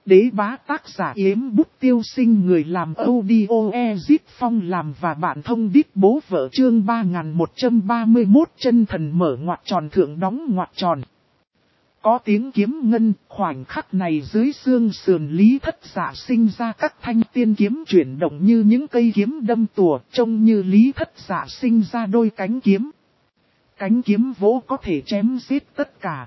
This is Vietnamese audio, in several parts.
Đế bá tác giả Yếm Bút Tiêu Sinh, người làm audio Ezip Phong làm và bạn thông đít bố vợ, chương 3131 chân thần mở ngoặc tròn thượng đóng ngoặc tròn. Có tiếng kiếm ngân, khoảnh khắc này dưới xương sườn Lý Thất Dạ sinh ra các thanh tiên kiếm chuyển động như những cây kiếm đâm tùa, trông như Lý Thất Dạ sinh ra đôi cánh kiếm. Cánh kiếm vỗ có thể chém giết tất cả.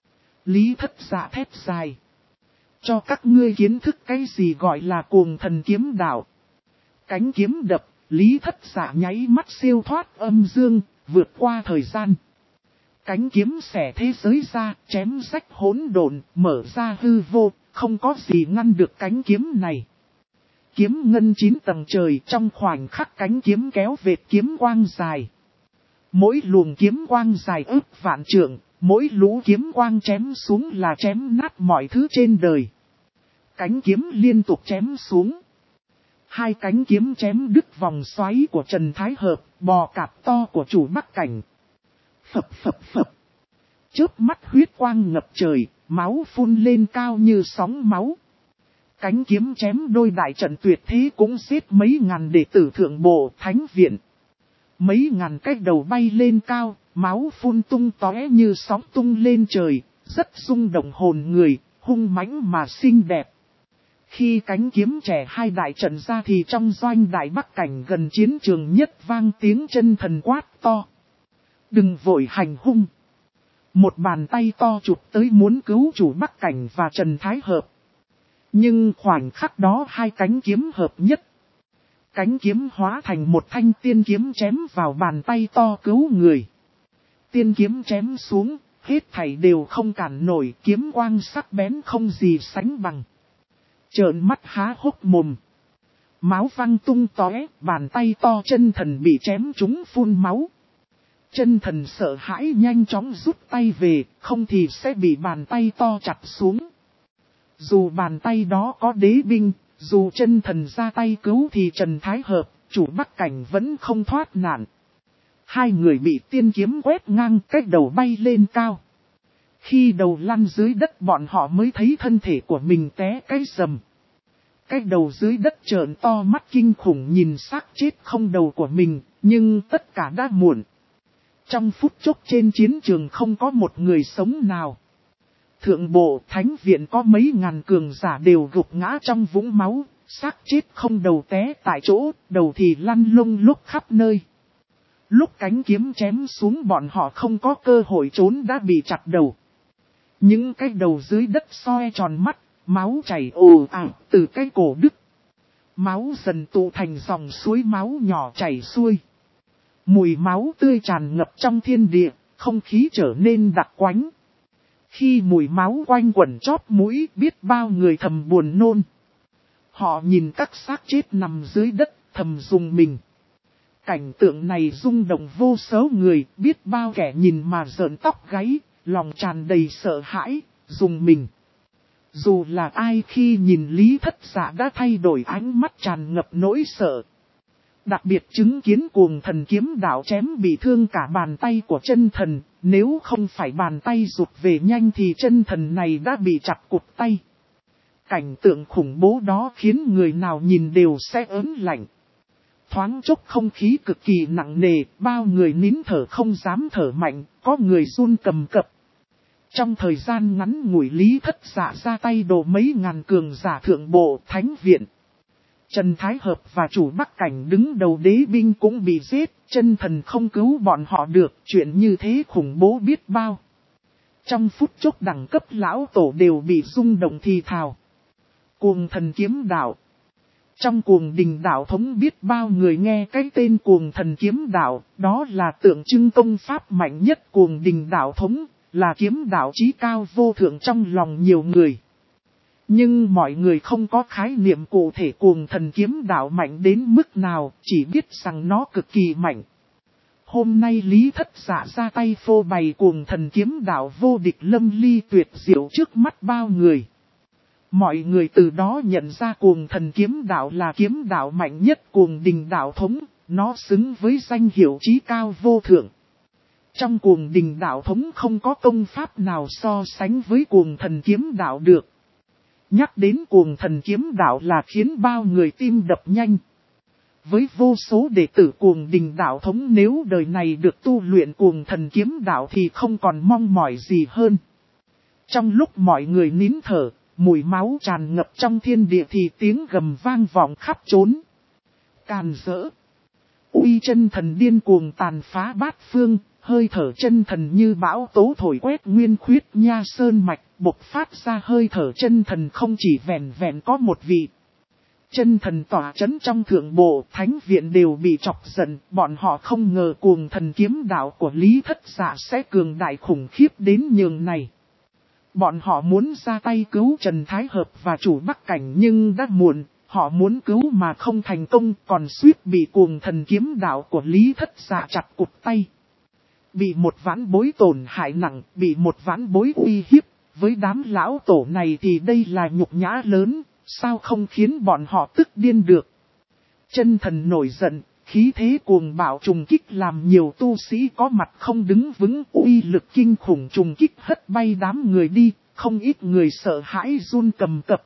Lý Thất Dạ thét dài: cho các ngươi kiến thức cái gì gọi là cuồng thần kiếm đạo. Cánh kiếm đập, Lý Thất Dạ nháy mắt siêu thoát âm dương, vượt qua thời gian. Cánh kiếm xẻ thế giới ra, chém rách hỗn độn, mở ra hư vô, không có gì ngăn được cánh kiếm này. Kiếm ngân 9 tầng trời, trong khoảnh khắc cánh kiếm kéo vệt kiếm quang dài. Mỗi luồng kiếm quang dài ước vạn trượng, mỗi lũ kiếm quang chém xuống là chém nát mọi thứ trên đời. Cánh kiếm liên tục chém xuống. Hai cánh kiếm chém đứt vòng xoáy của Trần Thái Hợp, bò cạp to của chủ Bắc Cảnh. Phập phập phập. Chớp mắt huyết quang ngập trời, máu phun lên cao như sóng máu. Cánh kiếm chém đôi đại trận tuyệt thế cũng giết mấy ngàn đệ tử thượng bộ thánh viện. Mấy ngàn cái đầu bay lên cao, máu phun tung tóe như sóng tung lên trời, rất rung động hồn người, hung mãnh mà xinh đẹp. Khi cánh kiếm trẻ hai đại trận ra thì trong doanh đại Bắc Cảnh gần chiến trường nhất vang tiếng chân thần quát to: đừng vội hành hung. Một bàn tay to chụp tới muốn cứu chủ Bắc Cảnh và Trần Thái Hợp. Nhưng khoảnh khắc đó hai cánh kiếm hợp nhất. Cánh kiếm hóa thành một thanh tiên kiếm chém vào bàn tay to cứu người. Tiên kiếm chém xuống, hết thảy đều không cản nổi, kiếm quang sắc bén không gì sánh bằng. Trợn mắt há hốc mồm. Máu văng tung tóe, bàn tay to chân thần bị chém trúng phun máu. Chân thần sợ hãi nhanh chóng rút tay về, không thì sẽ bị bàn tay to chặt xuống. Dù bàn tay đó có đế binh, dù chân thần ra tay cứu thì Trần Thái Hợp, chủ Bắc Cảnh vẫn không thoát nạn. Hai người bị tiên kiếm quét ngang, cách đầu bay lên cao. Khi đầu lăn dưới đất bọn họ mới thấy thân thể của mình té cái rầm. Cái đầu dưới đất trợn to mắt kinh khủng nhìn xác chết không đầu của mình, nhưng tất cả đã muộn. Trong phút chốc trên chiến trường không có một người sống nào. Thượng bộ thánh viện có mấy ngàn cường giả đều gục ngã trong vũng máu, xác chết không đầu té tại chỗ, đầu thì lăn lông lúc khắp nơi. Lúc cánh kiếm chém xuống bọn họ không có cơ hội trốn đã bị chặt đầu. Những cái đầu dưới đất soi tròn mắt, máu chảy ồ ạt từ cái cổ đứt. Máu dần tụ thành dòng suối máu nhỏ chảy xuôi. Mùi máu tươi tràn ngập trong thiên địa, không khí trở nên đặc quánh. Khi mùi máu quanh quẩn chóp mũi biết bao người thầm buồn nôn. Họ nhìn các xác chết nằm dưới đất, thầm rùng mình. Cảnh tượng này rung động vô số người, biết bao kẻ nhìn mà rợn tóc gáy, lòng tràn đầy sợ hãi, rùng mình. Dù là ai khi nhìn Lý Thất Dạ đã thay đổi ánh mắt tràn ngập nỗi sợ. Đặc biệt chứng kiến cuồng thần kiếm đạo chém bị thương cả bàn tay của chân thần, nếu không phải bàn tay rụt về nhanh thì chân thần này đã bị chặt cụt tay. Cảnh tượng khủng bố đó khiến người nào nhìn đều sẽ ớn lạnh. Thoáng chốc không khí cực kỳ nặng nề, bao người nín thở không dám thở mạnh, có người run cầm cập. Trong thời gian ngắn ngủi Lý Thất Dạ ra tay đổ mấy ngàn cường giả thượng bộ thánh viện. Trần Thái Hợp và chủ Bắc Cảnh đứng đầu đế binh cũng bị giết, chân thần không cứu bọn họ được, chuyện như thế khủng bố biết bao. Trong phút chốc đẳng cấp lão tổ đều bị rung động thì thào. Cuồng thần kiếm đạo. Trong cuồng đình đạo thống biết bao người nghe cái tên cuồng thần kiếm đạo, đó là tượng trưng công pháp mạnh nhất cuồng đình đạo thống, là kiếm đạo chí cao vô thượng trong lòng nhiều người. Nhưng mọi người không có khái niệm cụ thể cuồng thần kiếm đạo mạnh đến mức nào, chỉ biết rằng nó cực kỳ mạnh. Hôm nay Lý Thất Dạ ra tay phô bày cuồng thần kiếm đạo vô địch lâm ly tuyệt diệu trước mắt bao người. Mọi người từ đó nhận ra cuồng thần kiếm đạo là kiếm đạo mạnh nhất cuồng đình đạo thống, nó xứng với danh hiệu chí cao vô thượng. Trong cuồng đình đạo thống không có công pháp nào so sánh với cuồng thần kiếm đạo được. Nhắc đến cuồng thần kiếm đạo là khiến bao người tim đập nhanh. Với vô số đệ tử cuồng đình đạo thống, nếu đời này được tu luyện cuồng thần kiếm đạo thì không còn mong mỏi gì hơn. Trong lúc mọi người nín thở, mùi máu tràn ngập trong thiên địa thì tiếng gầm vang vọng khắp trốn. Càn rỡ. Uy chân thần điên cuồng tàn phá bát phương, hơi thở chân thần như bão tố thổi quét nguyên khuyết nha sơn mạch, bộc phát ra hơi thở chân thần không chỉ vẹn vẹn có một vị. Chân thần tỏa chấn trong thượng bộ, thánh viện đều bị chọc giận, bọn họ không ngờ cuồng thần kiếm đạo của Lý Thất Dạ sẽ cường đại khủng khiếp đến nhường này. Bọn họ muốn ra tay cứu Trần Thái Hợp và chủ Bắc Cảnh nhưng đã muộn, họ muốn cứu mà không thành công, còn suýt bị cuồng thần kiếm đạo của Lý Thất Dạ chặt cụt tay. Bị một vãn bối tổn hại nặng, bị một vãn bối uy hiếp, với đám lão tổ này thì đây là nhục nhã lớn, sao không khiến bọn họ tức điên được. Chân thần nổi giận, khí thế cuồng bạo trùng kích làm nhiều tu sĩ có mặt không đứng vững, uy lực kinh khủng trùng kích hất bay đám người đi, không ít người sợ hãi run cầm cập.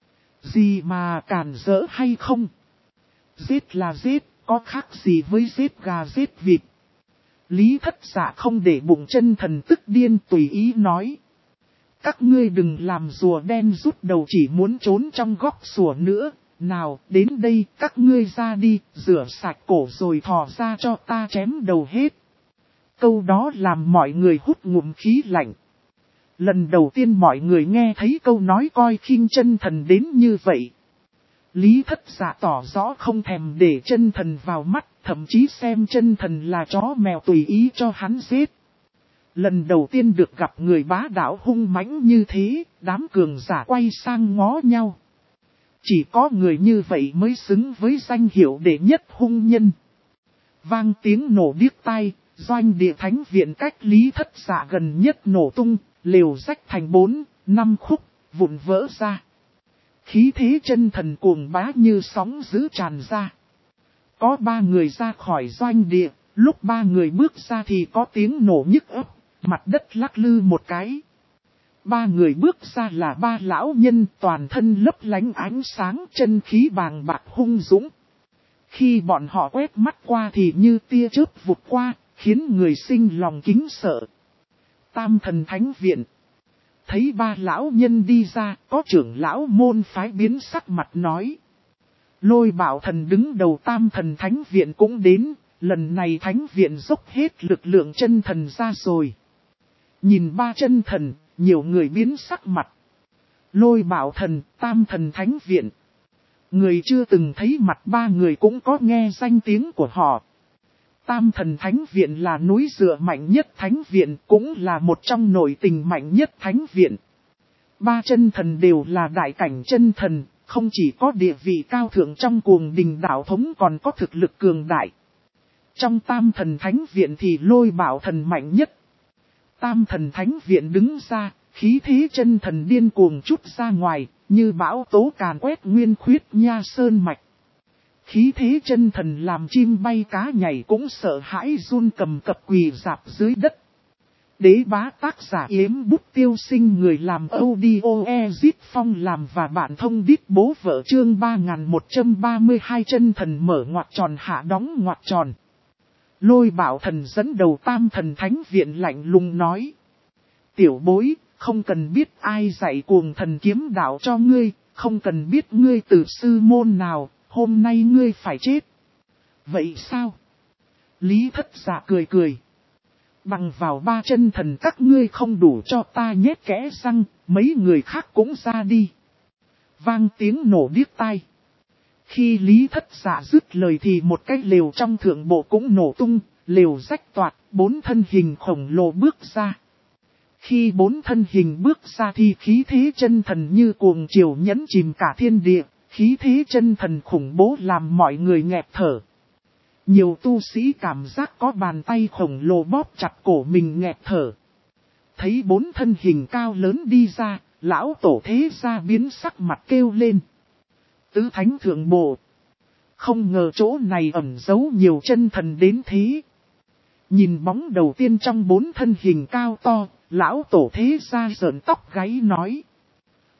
Gì mà cản rỡ hay không? Giết là giết, có khác gì với giết gà giết vịt? Lý Thất Dạ không để bụng chân thần tức điên, tùy ý nói. Các ngươi đừng làm rùa đen rút đầu chỉ muốn trốn trong góc sủa nữa. Nào, đến đây, các ngươi ra đi, rửa sạch cổ rồi thò ra cho ta chém đầu hết. Câu đó làm mọi người hút ngụm khí lạnh. Lần đầu tiên mọi người nghe thấy câu nói coi khinh chân thần đến như vậy. Lý Thất Dạ tỏ rõ không thèm để chân thần vào mắt, thậm chí xem chân thần là chó mèo tùy ý cho hắn giết. Lần đầu tiên được gặp người bá đạo hung mãnh như thế, đám cường giả quay sang ngó nhau. Chỉ có người như vậy mới xứng với danh hiệu đệ nhất hung nhân. Vang tiếng nổ điếc tai, doanh địa thánh viện cách Lý Thất Dạ gần nhất nổ tung, lều rách thành 4-5 khúc, vụn vỡ ra. Khí thế chân thần cuồng bá như sóng dữ tràn ra. Có 3 người ra khỏi doanh địa, lúc 3 người bước ra thì có tiếng nổ nhức ấp, mặt đất lắc lư một cái. 3 người bước ra là 3 lão nhân toàn thân lấp lánh ánh sáng, chân khí bàng bạc hung dũng. Khi bọn họ quét mắt qua thì như tia chớp vụt qua, khiến người sinh lòng kính sợ. Tam thần thánh viện. Thấy 3 lão nhân đi ra, có trưởng lão môn phái biến sắc mặt nói. Lôi Bảo Thần đứng đầu tam thần thánh viện cũng đến, lần này thánh viện dốc hết lực lượng chân thần ra rồi. Nhìn 3 chân thần, nhiều người biến sắc mặt. Lôi Bảo Thần, tam thần thánh viện. Người chưa từng thấy mặt 3 người cũng có nghe danh tiếng của họ. Tam thần thánh viện là núi dựa mạnh nhất thánh viện, cũng là một trong nội tình mạnh nhất thánh viện. 3 chân thần đều là đại cảnh chân thần, không chỉ có địa vị cao thượng trong cuồng đình đạo thống còn có thực lực cường đại. Trong tam thần thánh viện thì Lôi Bảo Thần mạnh nhất. Tam thần thánh viện đứng ra, khí thế chân thần điên cuồng chút ra ngoài, như bão tố càn quét nguyên khuyết nha sơn mạch. Khí thế chân thần làm chim bay cá nhảy cũng sợ hãi run cầm cập quỳ rạp dưới đất. Đế bá tác giả Yếm Bút Tiêu Sinh, người làm audio Ezit Phong làm và bản thông đít bố vợ chương 3132 chân thần mở ngoặc tròn hạ đóng ngoặc tròn. Lôi Bảo Thần dẫn đầu tam thần thánh viện lạnh lùng nói. Tiểu bối, không cần biết ai dạy cuồng thần kiếm đạo cho ngươi, không cần biết ngươi từ sư môn nào, hôm nay ngươi phải chết. Vậy sao? Lý Thất Dạ cười cười. Bằng vào 3 chân thần các ngươi không đủ cho ta nhét kẽ răng, mấy người khác cũng ra đi. Vang tiếng nổ điếc tai. Khi Lý Thất Dạ dứt lời thì một cái lều trong thượng bộ cũng nổ tung, lều rách toạc, 4 thân hình khổng lồ bước ra. Khi 4 thân hình bước ra thì khí thế chân thần như cuồng triều nhấn chìm cả thiên địa, khí thế chân thần khủng bố làm mọi người nghẹt thở. Nhiều tu sĩ cảm giác có bàn tay khổng lồ bóp chặt cổ mình nghẹt thở. Thấy 4 thân hình cao lớn đi ra, lão tổ thế gia biến sắc mặt kêu lên. Tứ thánh thượng bộ. Không ngờ chỗ này ẩn giấu nhiều chân thần đến thế. Nhìn bóng đầu tiên trong 4 thân hình cao to, lão tổ thế gia giỡn tóc gáy nói.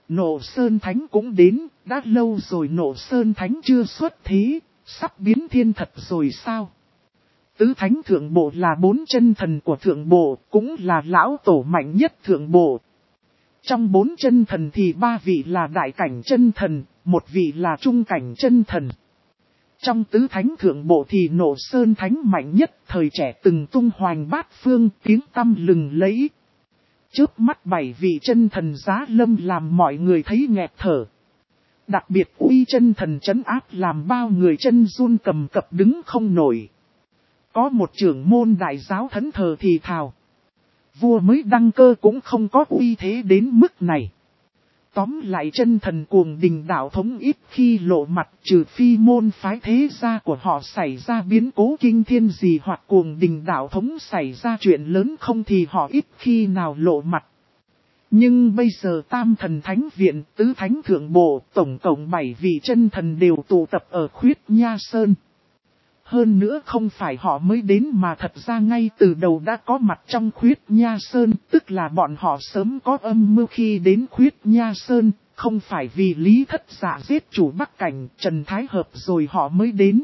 Nộ Sơn Thánh cũng đến, đã lâu rồi Nộ Sơn Thánh chưa xuất thế, sắp biến thiên thật rồi sao? Tứ Thánh Thượng Bộ là 4 chân thần của Thượng Bộ, cũng là lão tổ mạnh nhất Thượng Bộ. Trong 4 chân thần thì 3 vị là đại cảnh chân thần, 1 vị là trung cảnh chân thần. Trong Tứ Thánh Thượng Bộ thì Nộ Sơn Thánh mạnh nhất, thời trẻ từng tung hoành bát phương, tiếng tăm lừng lẫy. Trước mắt 7 vị chân thần giá lâm làm mọi người thấy nghẹt thở. Đặc biệt uy chân thần trấn áp làm bao người chân run cầm cập đứng không nổi. Có một trưởng môn đại giáo thẫn thờ thì thào. Vua mới đăng cơ cũng không có uy thế đến mức này. Tóm lại chân thần cuồng đình đạo thống ít khi lộ mặt, trừ phi môn phái thế gia của họ xảy ra biến cố kinh thiên gì hoặc cuồng đình đạo thống xảy ra chuyện lớn không thì họ ít khi nào lộ mặt. Nhưng bây giờ Tam Thần Thánh Viện, Tứ Thánh Thượng Bộ, tổng cộng 7 vị chân thần đều tụ tập ở Khuyết Nha Sơn. Hơn nữa không phải họ mới đến mà thật ra ngay từ đầu đã có mặt trong Khuyết Nha Sơn, tức là bọn họ sớm có âm mưu khi đến Khuyết Nha Sơn, không phải vì Lý Thất Dạ giết chủ Bắc Cảnh, Trần Thái Hợp rồi họ mới đến.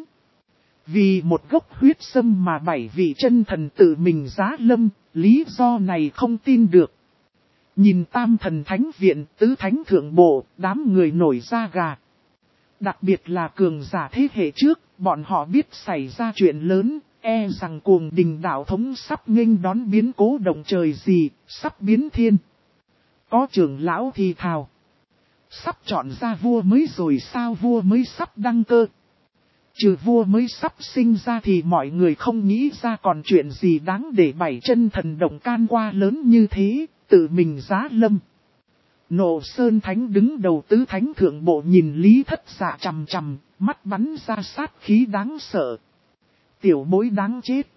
Vì một gốc huyết sâm mà 7 vị chân thần tự mình giá lâm, lý do này không tin được. Nhìn Tam Thần Thánh Viện, Tứ Thánh Thượng Bộ, đám người nổi da gà. Đặc biệt là cường giả thế hệ trước, bọn họ biết xảy ra chuyện lớn, e rằng cuồng đình đạo thống sắp nghênh đón biến cố động trời gì, sắp biến thiên. Có trưởng lão thì thào. Sắp chọn ra vua mới rồi sao, vua mới sắp đăng cơ. Trừ vua mới sắp sinh ra thì mọi người không nghĩ ra còn chuyện gì đáng để 7 chân thần động can qua lớn như thế, tự mình giá lâm. Nộ Sơn Thánh đứng đầu Tứ Thánh Thượng Bộ nhìn Lý Thất Dạ chằm chằm, mắt bắn ra sát khí đáng sợ. Tiểu bối đáng chết.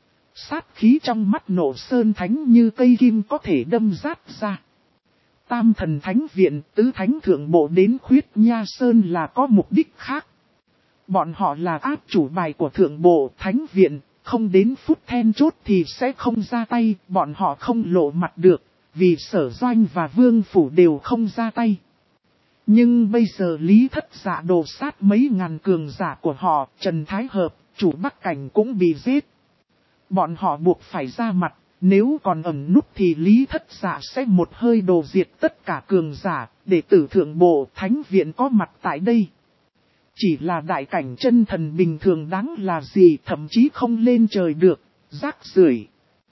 Sát khí trong mắt Nộ Sơn Thánh như cây kim có thể đâm rát ra. Tam Thần Thánh Viện, Tứ Thánh Thượng Bộ đến Khuyết Nha Sơn là có mục đích khác. Bọn họ là áp chủ bài của Thượng Bộ Thánh Viện, không đến phút then chốt thì sẽ không ra tay, bọn họ không lộ mặt được. Vì Sở Doanh và Vương Phủ đều không ra tay. Nhưng bây giờ Lý Thất Dạ đồ sát mấy ngàn cường giả của họ, Trần Thái Hợp, chủ Bắc Cảnh cũng bị giết. Bọn họ buộc phải ra mặt, nếu còn ẩn núp thì Lý Thất Dạ sẽ một hơi đồ diệt tất cả cường giả, để tử Thượng Bộ Thánh Viện có mặt tại đây. Chỉ là đại cảnh chân thần bình thường đáng là gì, thậm chí không lên trời được, rác rưởi.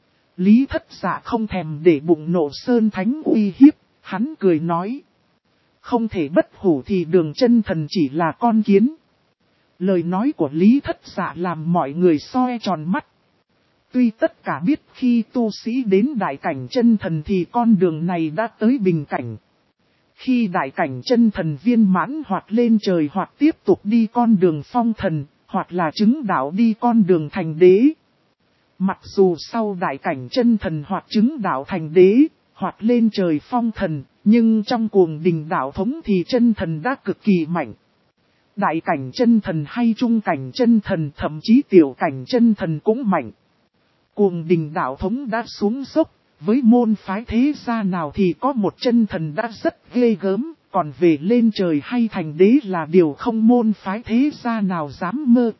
Lý Thất Dạ không thèm để bụng Nộ Sơn Thánh uy hiếp, hắn cười nói. Không thể bất hủ thì Đường chân thần chỉ là con kiến. Lời nói của Lý Thất Dạ làm mọi người soi tròn mắt. Tuy tất cả biết khi tu sĩ đến đại cảnh chân thần thì con đường này đã tới bình cảnh. Khi đại cảnh chân thần viên mãn hoặc lên trời hoặc tiếp tục đi con đường phong thần, hoặc là chứng đạo đi con đường thành đế. Mặc dù sau đại cảnh chân thần hoặc chứng đạo thành đế, hoặc lên trời phong thần, nhưng trong cuồng đình đạo thống thì chân thần đã cực kỳ mạnh. Đại cảnh chân thần hay trung cảnh chân thần, thậm chí tiểu cảnh chân thần cũng mạnh. Cuồng đình đạo thống đã xuống dốc, với môn phái thế gia nào thì có một chân thần đã rất ghê gớm, còn về lên trời hay thành đế là điều không môn phái thế gia nào dám mơ.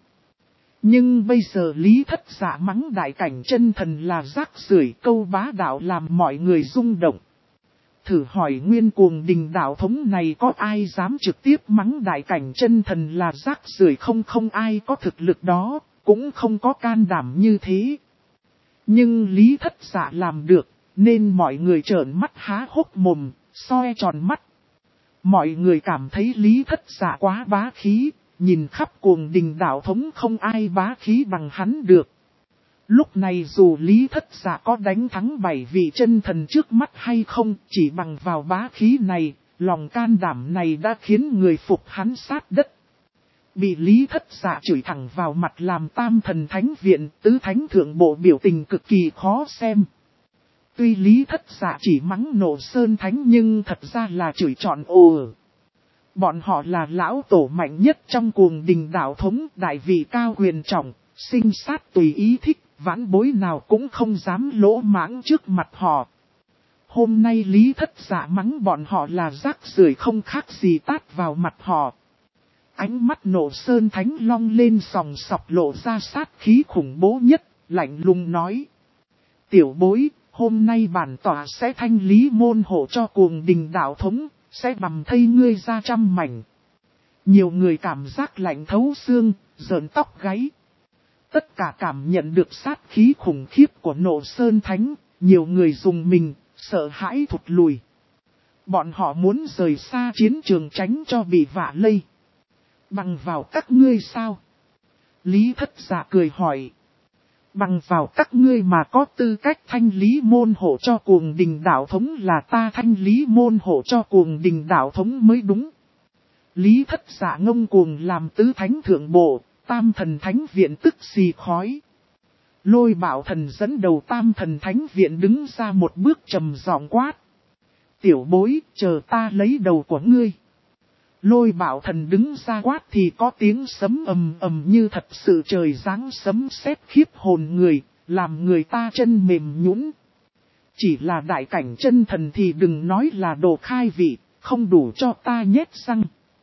Nhưng bây giờ Lý Thất Dạ mắng đại cảnh chân thần là rác rưởi, câu bá đạo làm mọi người rung động. Thử hỏi nguyên cuồng đình đạo thống này có ai dám trực tiếp mắng đại cảnh chân thần là rác rưởi không, không ai có thực lực đó, cũng không có can đảm như thế. Nhưng Lý Thất Dạ làm được, nên mọi người trợn mắt há hốc mồm, soi tròn mắt. Mọi người cảm thấy Lý Thất Dạ quá bá khí. Nhìn khắp cuồng đình đạo thống không ai bá khí bằng hắn được. Lúc này dù Lý Thất Dạ có đánh thắng 7 vị chân thần trước mắt hay không, chỉ bằng vào bá khí này, lòng can đảm này đã khiến người phục hắn sát đất. Bị Lý Thất Dạ chửi thẳng vào mặt làm Tam Thần Thánh Viện, Tứ Thánh Thượng Bộ biểu tình cực kỳ khó xem. Tuy Lý Thất Dạ chỉ mắng Nộ Sơn Thánh nhưng thật ra là chửi trọn ồ. Bọn họ là lão tổ mạnh nhất trong cuồng đình đạo thống, đại vị cao quyền trọng, sinh sát tùy ý thích, vãn bối nào cũng không dám lỗ mãng trước mặt họ. Hôm nay Lý Thất Dạ mắng bọn họ là rác rưởi không khác gì tát vào mặt họ. Ánh mắt Nộ Sơn Thánh Long lên sòng sọc lộ ra sát khí khủng bố nhất, lạnh lùng nói. Tiểu bối, hôm nay bản tòa sẽ thanh lý môn hộ cho Cuồng Đình đạo thống, sẽ bầm thây ngươi ra trăm mảnh. Nhiều người cảm giác lạnh thấu xương, rợn tóc gáy. Tất cả cảm nhận được sát khí khủng khiếp của Nộ Sơn Thánh, nhiều người dùng mình, sợ hãi thụt lùi. Bọn họ muốn rời xa chiến trường tránh cho bị vạ lây. Bằng vào các ngươi sao? Lý Thất Dạ cười hỏi. Bằng vào các ngươi mà có tư cách thanh lý môn hộ cho Cuồng Đình đạo thống là ta thanh lý môn hộ cho Cuồng Đình đạo thống mới đúng. Lý Thất Dạ ngông cuồng làm tứ thánh thượng bộ, Tam Thần Thánh Viện tức xì khói. Lôi Bảo Thần dẫn đầu Tam Thần Thánh Viện đứng ra một bước trầm giọng quát. Tiểu bối, chờ ta lấy đầu của ngươi. Lôi Bảo Thần đứng ra quát thì có tiếng sấm ầm ầm như thật sự trời giáng sấm sét khiếp hồn người, làm người ta chân mềm nhũn. Chỉ là đại cảnh chân thần thì đừng nói là đồ khai vị, không đủ cho ta nhét răng.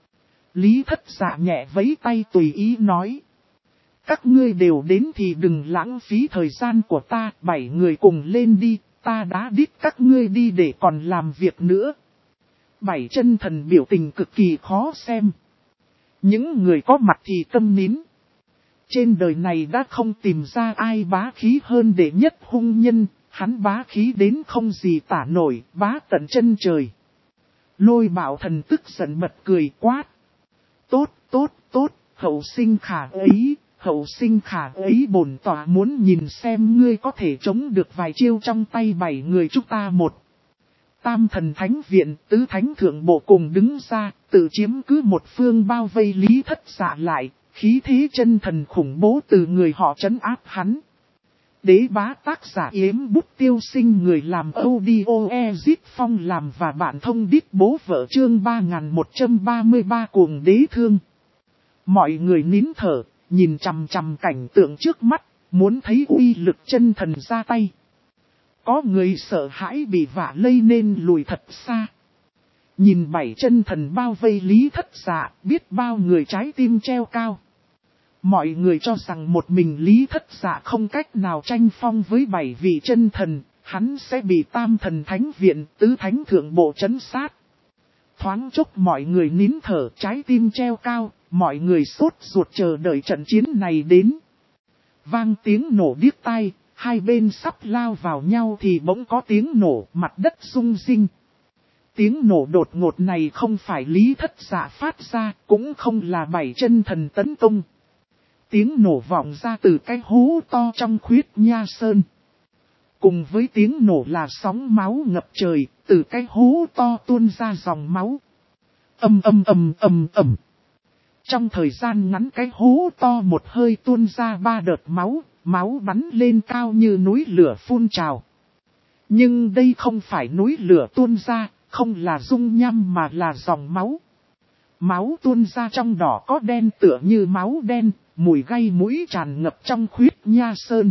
Lý Thất Dạ nhẹ vẫy tay tùy ý nói. Các ngươi đều đến thì đừng lãng phí thời gian của ta, 7 người cùng lên đi, ta đã đít các ngươi đi để còn làm việc nữa. 7 chân thần biểu tình cực kỳ khó xem. Những người có mặt thì câm nín. Trên đời này đã không tìm ra ai bá khí hơn đệ nhất hung nhân, hắn bá khí đến không gì tả nổi, bá tận chân trời. Lôi Bảo Thần tức giận bật cười quát. Tốt, tốt, tốt, hậu sinh khả ấy, hậu sinh khả ấy bổn tòa muốn nhìn xem ngươi có thể chống được vài chiêu trong tay 7 người chúng ta một. Tam Thần Thánh Viện, tứ thánh thượng bộ cùng đứng ra, tự chiếm cứ một phương bao vây Lý Thất Dạ lại, khí thế chân thần khủng bố từ người họ trấn áp hắn. Đế bá tác giả Yếm Bút Tiêu Sinh người làm audio Ezit Phong làm và bản thông đít bố vợ chương 3133 Cuồng Đế Thương. Mọi người nín thở, nhìn chằm chằm cảnh tượng trước mắt, muốn thấy uy lực chân thần ra tay. Có người sợ hãi bị vạ lây nên lùi thật xa. Nhìn 7 chân thần bao vây Lý Thất Dạ, biết bao người trái tim treo cao. Mọi người cho rằng một mình Lý Thất Dạ không cách nào tranh phong với 7 vị chân thần, hắn sẽ bị Tam Thần Thánh Viện, tứ thánh thượng bộ trấn sát. Thoáng chốc mọi người nín thở, trái tim treo cao, mọi người sốt ruột chờ đợi trận chiến này đến. Vang tiếng nổ điếc tai, hai bên sắp lao vào nhau thì bỗng có tiếng nổ, mặt đất rung rinh. Tiếng nổ đột ngột này không phải Lý Thất Dạ phát ra, cũng không là 7 chân thần tấn công. Tiếng nổ vọng ra từ cái hố to trong Khuyết Nha Sơn. Cùng với tiếng nổ là sóng máu ngập trời, từ cái hố to tuôn ra dòng máu. Ầm ầm ầm ầm ầm. Trong thời gian ngắn cái hố to một hơi tuôn ra 3 đợt máu, máu bắn lên cao như núi lửa phun trào. Nhưng đây không phải núi lửa tuôn ra, không là dung nham mà là dòng máu. Máu tuôn ra trong đỏ có đen tựa như máu đen, mùi gây mũi tràn ngập trong Khuyết Nha Sơn.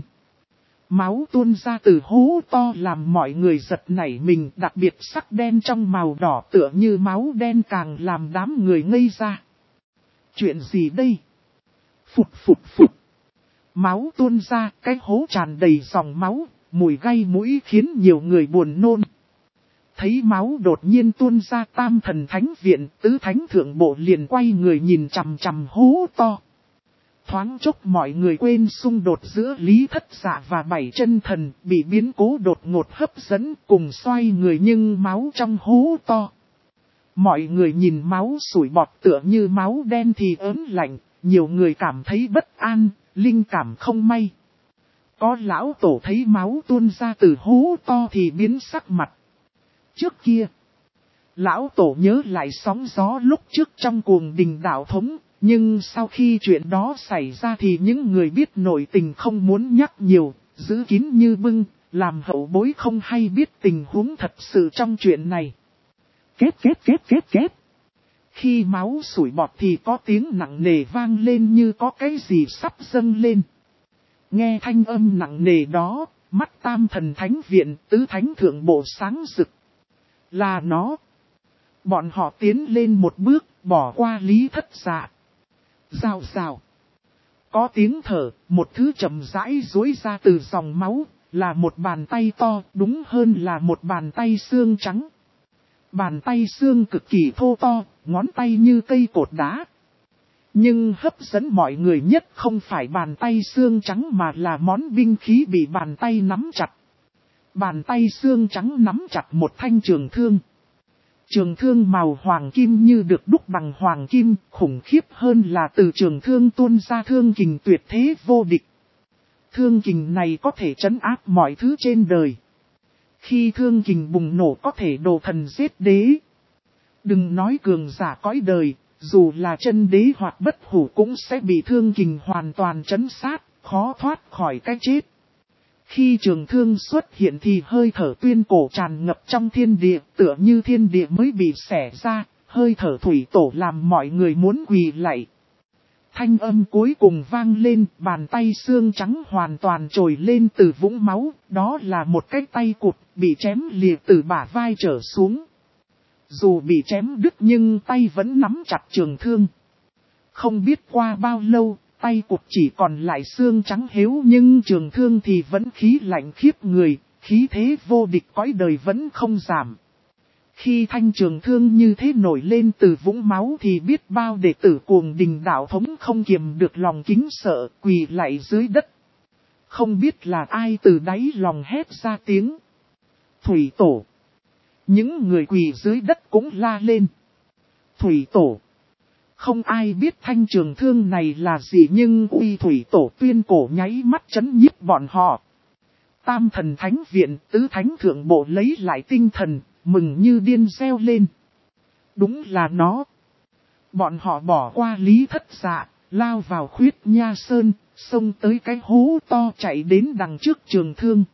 Máu tuôn ra từ hố to làm mọi người giật nảy mình, đặc biệt sắc đen trong màu đỏ tựa như máu đen càng làm đám người ngây ra. Chuyện gì đây? Phụt phụt phụt. Máu tuôn ra, cái hố tràn đầy dòng máu, mùi gây mũi khiến nhiều người buồn nôn. Thấy máu đột nhiên tuôn ra Tam Thần Thánh Viện, tứ thánh thượng bộ liền quay người nhìn chằm chằm hố to. Thoáng chốc mọi người quên xung đột giữa Lý Thất Dạ và 7 chân thần, bị biến cố đột ngột hấp dẫn cùng xoay người nhưng máu trong hố to. Mọi người nhìn máu sủi bọt tựa như máu đen thì ớn lạnh, nhiều người cảm thấy bất an, linh cảm không may. Có lão tổ thấy máu tuôn ra từ hố to thì biến sắc mặt. Trước kia, lão tổ nhớ lại sóng gió lúc trước trong Cuồng Đình đạo thống, nhưng sau khi chuyện đó xảy ra thì những người biết nội tình không muốn nhắc nhiều, giữ kín như bưng, làm hậu bối không hay biết tình huống thật sự trong chuyện này. Kết. Khi máu sủi bọt thì có tiếng nặng nề vang lên như có cái gì sắp dâng lên. Nghe thanh âm nặng nề đó, mắt tam thần thánh viện, tứ thánh thượng bộ sáng rực. Là nó. Bọn họ tiến lên một bước, bỏ qua Lý Thất Dạ. Rào rào. Có tiếng thở, một thứ chậm rãi duỗi ra từ dòng máu, là một bàn tay to, đúng hơn là một bàn tay xương trắng. Bàn tay xương cực kỳ thô to, ngón tay như cây cột đá. Nhưng hấp dẫn mọi người nhất không phải bàn tay xương trắng mà là món binh khí bị bàn tay nắm chặt. Bàn tay xương trắng nắm chặt một thanh trường thương. Trường thương màu hoàng kim như được đúc bằng hoàng kim, khủng khiếp hơn là từ trường thương tuôn ra thương kình tuyệt thế vô địch. Thương kình này có thể trấn áp mọi thứ trên đời. Khi thương kình bùng nổ có thể đồ thần giết đế. Đừng nói cường giả cõi đời, dù là chân đế hoặc bất hủ cũng sẽ bị thương kình hoàn toàn trấn sát, khó thoát khỏi cái chết. Khi trường thương xuất hiện thì hơi thở tuyên cổ tràn ngập trong thiên địa, tựa như thiên địa mới bị xẻ ra, hơi thở thủy tổ làm mọi người muốn quỳ lạy. Thanh âm cuối cùng vang lên, bàn tay xương trắng hoàn toàn trồi lên từ vũng máu, đó là một cái tay cụt, bị chém lìa từ bả vai trở xuống. Dù bị chém đứt nhưng tay vẫn nắm chặt trường thương. Không biết qua bao lâu, tay cụt chỉ còn lại xương trắng héo nhưng trường thương thì vẫn khí lạnh khiếp người, khí thế vô địch cõi đời vẫn không giảm. Khi thanh trường thương như thế nổi lên từ vũng máu thì biết bao đệ tử Cuồng Đình đạo thống không kiềm được lòng kính sợ, quỳ lạy dưới đất. Không biết là ai từ đáy lòng hét ra tiếng Thủy Tổ. Những người quỳ dưới đất cũng la lên Thủy Tổ. Không ai biết thanh trường thương này là gì nhưng uy Thủy Tổ tuyên cổ nháy mắt chấn nhiếp bọn họ. Tam thần thánh viện, tứ thánh thượng bộ lấy lại tinh thần, mừng như điên reo lên. Đúng là nó. Bọn họ bỏ qua Lý Thất Dạ, lao vào Khuyết Nha Sơn, xông tới cái hố to chạy đến đằng trước trường thương.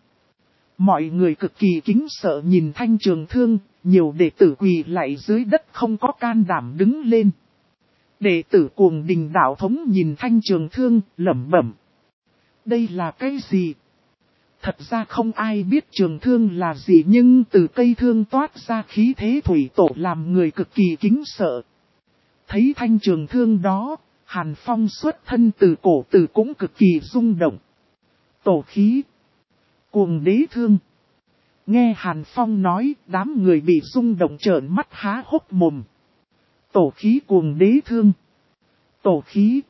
Mọi người cực kỳ kính sợ nhìn thanh trường thương, nhiều đệ tử quỳ lạy dưới đất không có can đảm đứng lên. Đệ tử Cuồng Đình đạo thống nhìn thanh trường thương, lẩm bẩm. Đây là cái gì? Thật ra không ai biết trường thương là gì nhưng từ cây thương toát ra khí thế Thủy Tổ làm người cực kỳ kính sợ. Thấy thanh trường thương đó, Hàn Phong xuất thân từ cổ tử cũng cực kỳ rung động. Tổ khí. Cuồng đế thương. Nghe Hàn Phong nói, đám người bị rung động trợn mắt há hốc mồm. Tổ khí cuồng đế thương. Tổ khí.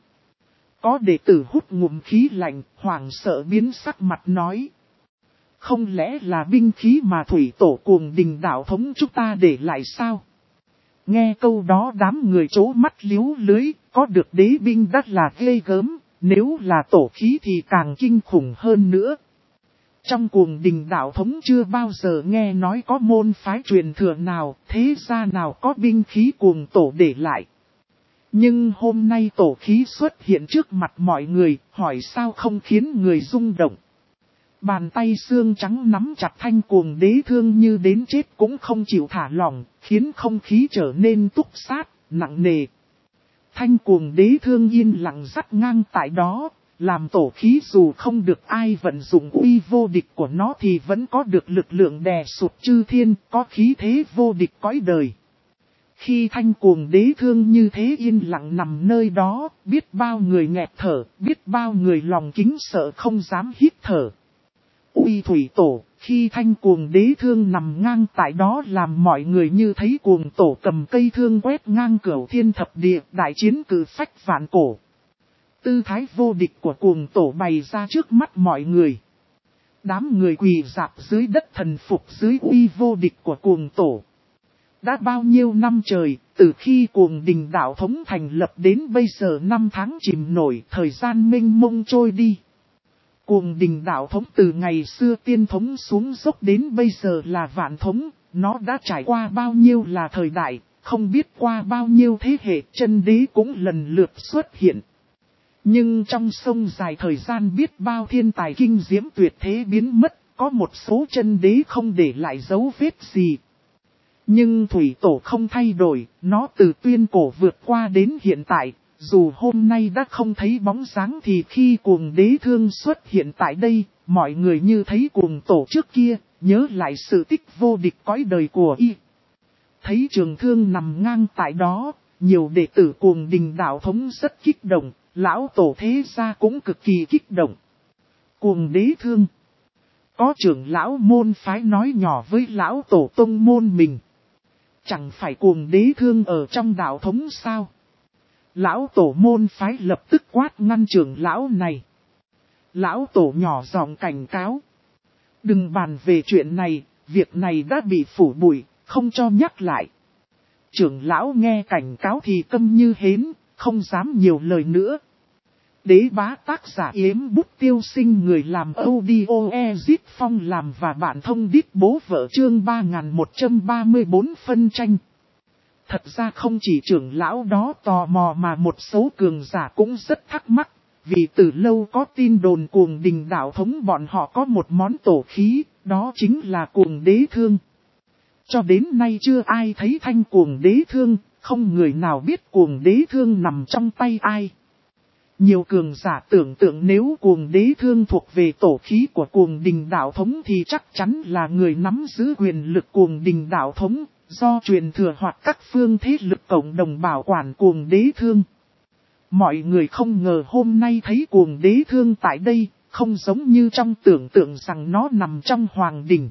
Có đệ tử hút ngụm khí lạnh, hoảng sợ biến sắc mặt nói. Không lẽ là binh khí mà Thủy Tổ Cuồng Đình đạo thống chúng ta để lại sao? Nghe câu đó đám người trố mắt liếu lưới, có được đế binh đắt là ghê gớm, nếu là tổ khí thì càng kinh khủng hơn nữa. Trong Cuồng Đình đạo thống chưa bao giờ nghe nói có môn phái truyền thừa nào, thế gia nào có binh khí cuồng tổ để lại. Nhưng hôm nay tổ khí xuất hiện trước mặt mọi người, hỏi sao không khiến người rung động. Bàn tay xương trắng nắm chặt thanh cuồng đế thương như đến chết cũng không chịu thả lỏng, khiến không khí trở nên túc sát, nặng nề. Thanh cuồng đế thương yên lặng dắt ngang tại đó, làm tổ khí dù không được ai vận dụng uy vô địch của nó thì vẫn có được lực lượng đè sụt chư thiên, có khí thế vô địch cõi đời. Khi thanh cuồng đế thương như thế yên lặng nằm nơi đó, biết bao người nghẹt thở, biết bao người lòng kính sợ không dám hít thở. Uy Thủy Tổ, khi thanh cuồng đế thương nằm ngang tại đó làm mọi người như thấy cuồng tổ cầm cây thương quét ngang cửu thiên thập địa, đại chiến cử phách vạn cổ. Tư thái vô địch của cuồng tổ bày ra trước mắt mọi người. Đám người quỳ rạp dưới đất thần phục dưới uy vô địch của cuồng tổ. Đã bao nhiêu năm trời, từ khi Cuồng Đình đạo thống thành lập đến bây giờ 5 tháng chìm nổi, thời gian mênh mông trôi đi. Cuồng Đình đạo thống từ ngày xưa tiên thống xuống dốc đến bây giờ là vạn thống, nó đã trải qua bao nhiêu là thời đại, không biết qua bao nhiêu thế hệ chân đế cũng lần lượt xuất hiện. Nhưng trong sông dài thời gian biết bao thiên tài kinh diễm tuyệt thế biến mất, có một số chân đế không để lại dấu vết gì. Nhưng Thủy Tổ không thay đổi, nó từ tuyên cổ vượt qua đến hiện tại, dù hôm nay đã không thấy bóng dáng thì khi cuồng đế thương xuất hiện tại đây, mọi người như thấy cuồng tổ trước kia, nhớ lại sự tích vô địch cõi đời của y. Thấy Trường Thương nằm ngang tại đó, nhiều đệ tử cuồng đình đạo thống rất kích động, lão tổ thế gia cũng cực kỳ kích động. Cuồng Đế Thương. Có trưởng lão môn phái nói nhỏ với lão tổ tông môn mình. Chẳng phải Cuồng Đế Thương ở trong đạo thống sao? Lão tổ môn phái lập tức quát ngăn trưởng lão này. Lão tổ nhỏ giọng cảnh cáo. Đừng bàn về chuyện này, việc này đã bị phủ bụi, không cho nhắc lại. Trưởng lão nghe cảnh cáo thì câm như hến, không dám nhiều lời nữa. Đế Bá tác giả Yếm Bút Tiêu Sinh, người làm audio Ezit Phong làm và bạn thông đít bố vợ chương 3134 phân tranh. Thật ra không chỉ trưởng lão đó tò mò mà một số cường giả cũng rất thắc mắc, vì từ lâu có tin đồn Cuồng Đình đạo thống bọn họ có một món tổ khí, đó chính là Cuồng Đế Thương. Cho đến nay chưa ai thấy thanh Cuồng Đế Thương, không người nào biết Cuồng Đế Thương nằm trong tay ai. Nhiều cường giả tưởng tượng nếu Cuồng Đế Thương thuộc về tổ khí của Cuồng Đình đạo thống thì chắc chắn là người nắm giữ quyền lực Cuồng Đình đạo thống, do truyền thừa hoặc các phương thế lực cộng đồng bảo quản Cuồng Đế Thương. Mọi người không ngờ hôm nay thấy Cuồng Đế Thương tại đây, không giống như trong tưởng tượng rằng nó nằm trong Hoàng Đình.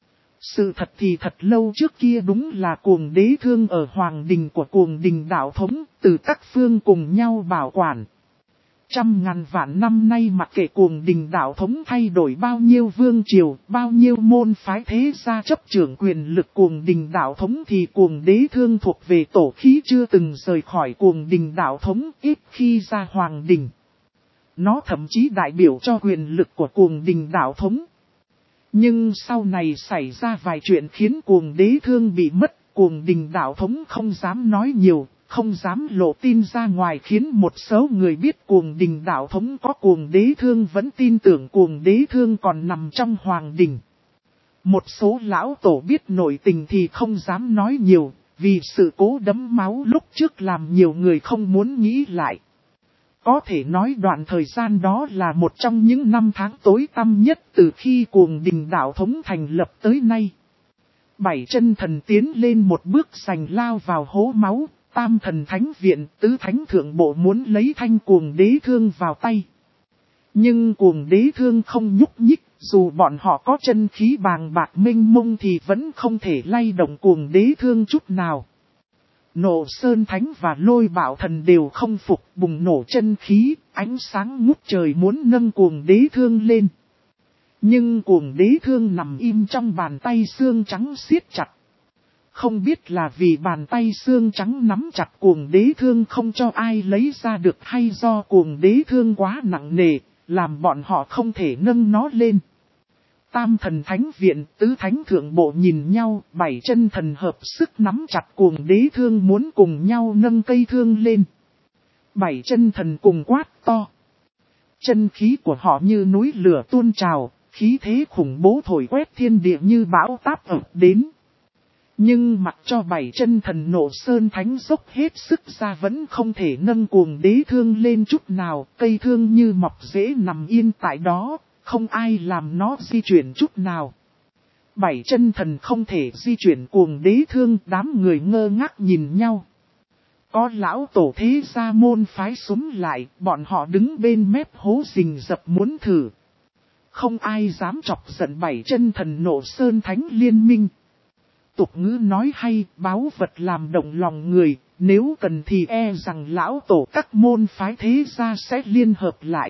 Sự thật thì thật lâu trước kia đúng là Cuồng Đế Thương ở Hoàng Đình của Cuồng Đình đạo thống, từ các phương cùng nhau bảo quản. Trăm ngàn vạn năm nay mặc kệ Cuồng Đình đạo thống thay đổi bao nhiêu vương triều, bao nhiêu môn phái thế gia chấp trưởng quyền lực Cuồng Đình đạo thống thì Cuồng Đế Thương thuộc về tổ khí chưa từng rời khỏi Cuồng Đình đạo thống, ít khi ra Hoàng Đình. Nó thậm chí đại biểu cho quyền lực của Cuồng Đình đạo thống. Nhưng sau này xảy ra vài chuyện khiến Cuồng Đế Thương bị mất, Cuồng Đình đạo thống không dám nói nhiều, không dám lộ tin ra ngoài, khiến một số người biết Cuồng Đình đạo thống có Cuồng Đế Thương vẫn tin tưởng Cuồng Đế Thương còn nằm trong Hoàng Đình. Một số lão tổ biết nội tình thì không dám nói nhiều, vì sự cố đẫm máu lúc trước làm nhiều người không muốn nghĩ lại. Có thể nói đoạn thời gian đó là một trong những năm tháng tối tăm nhất từ khi Cuồng Đình đạo thống thành lập tới nay. Bảy chân thần tiến lên một bước sành lao vào hố máu, Tam thần thánh viện, tứ thánh thượng bộ muốn lấy thanh Cuồng Đế Thương vào tay. Nhưng Cuồng Đế Thương không nhúc nhích, dù bọn họ có chân khí bàng bạc mênh mông thì vẫn không thể lay động Cuồng Đế Thương chút nào. Nộ Sơn Thánh và Lôi Bảo Thần đều không phục, bùng nổ chân khí, ánh sáng ngút trời muốn nâng Cuồng Đế Thương lên. Nhưng Cuồng Đế Thương nằm im trong bàn tay xương trắng siết chặt. Không biết là vì bàn tay xương trắng nắm chặt Cuồng Đế Thương không cho ai lấy ra được, hay do Cuồng Đế Thương quá nặng nề, làm bọn họ không thể nâng nó lên. Tam thần thánh viện, tứ thánh thượng bộ nhìn nhau, bảy chân thần hợp sức nắm chặt Cuồng Đế Thương muốn cùng nhau nâng cây thương lên. Bảy chân thần cùng quát to. Chân khí của họ như núi lửa tuôn trào, khí thế khủng bố thổi quét thiên địa như bão táp ập đến. Nhưng mặc cho bảy chân thần Nộ Sơn Thánh dốc hết sức ra vẫn không thể nâng Cuồng Đế Thương lên chút nào, cây thương như mọc rễ nằm yên tại đó, không ai làm nó di chuyển chút nào. Bảy chân thần không thể di chuyển Cuồng Đế Thương, đám người ngơ ngác nhìn nhau. Có lão tổ thế gia môn phái xúm lại, bọn họ đứng bên mép hố rình rập muốn thử. Không ai dám chọc giận bảy chân thần Nộ Sơn Thánh liên minh. Tục ngữ nói hay, báu vật làm động lòng người, nếu cần thì e rằng lão tổ các môn phái thế gia sẽ liên hợp lại.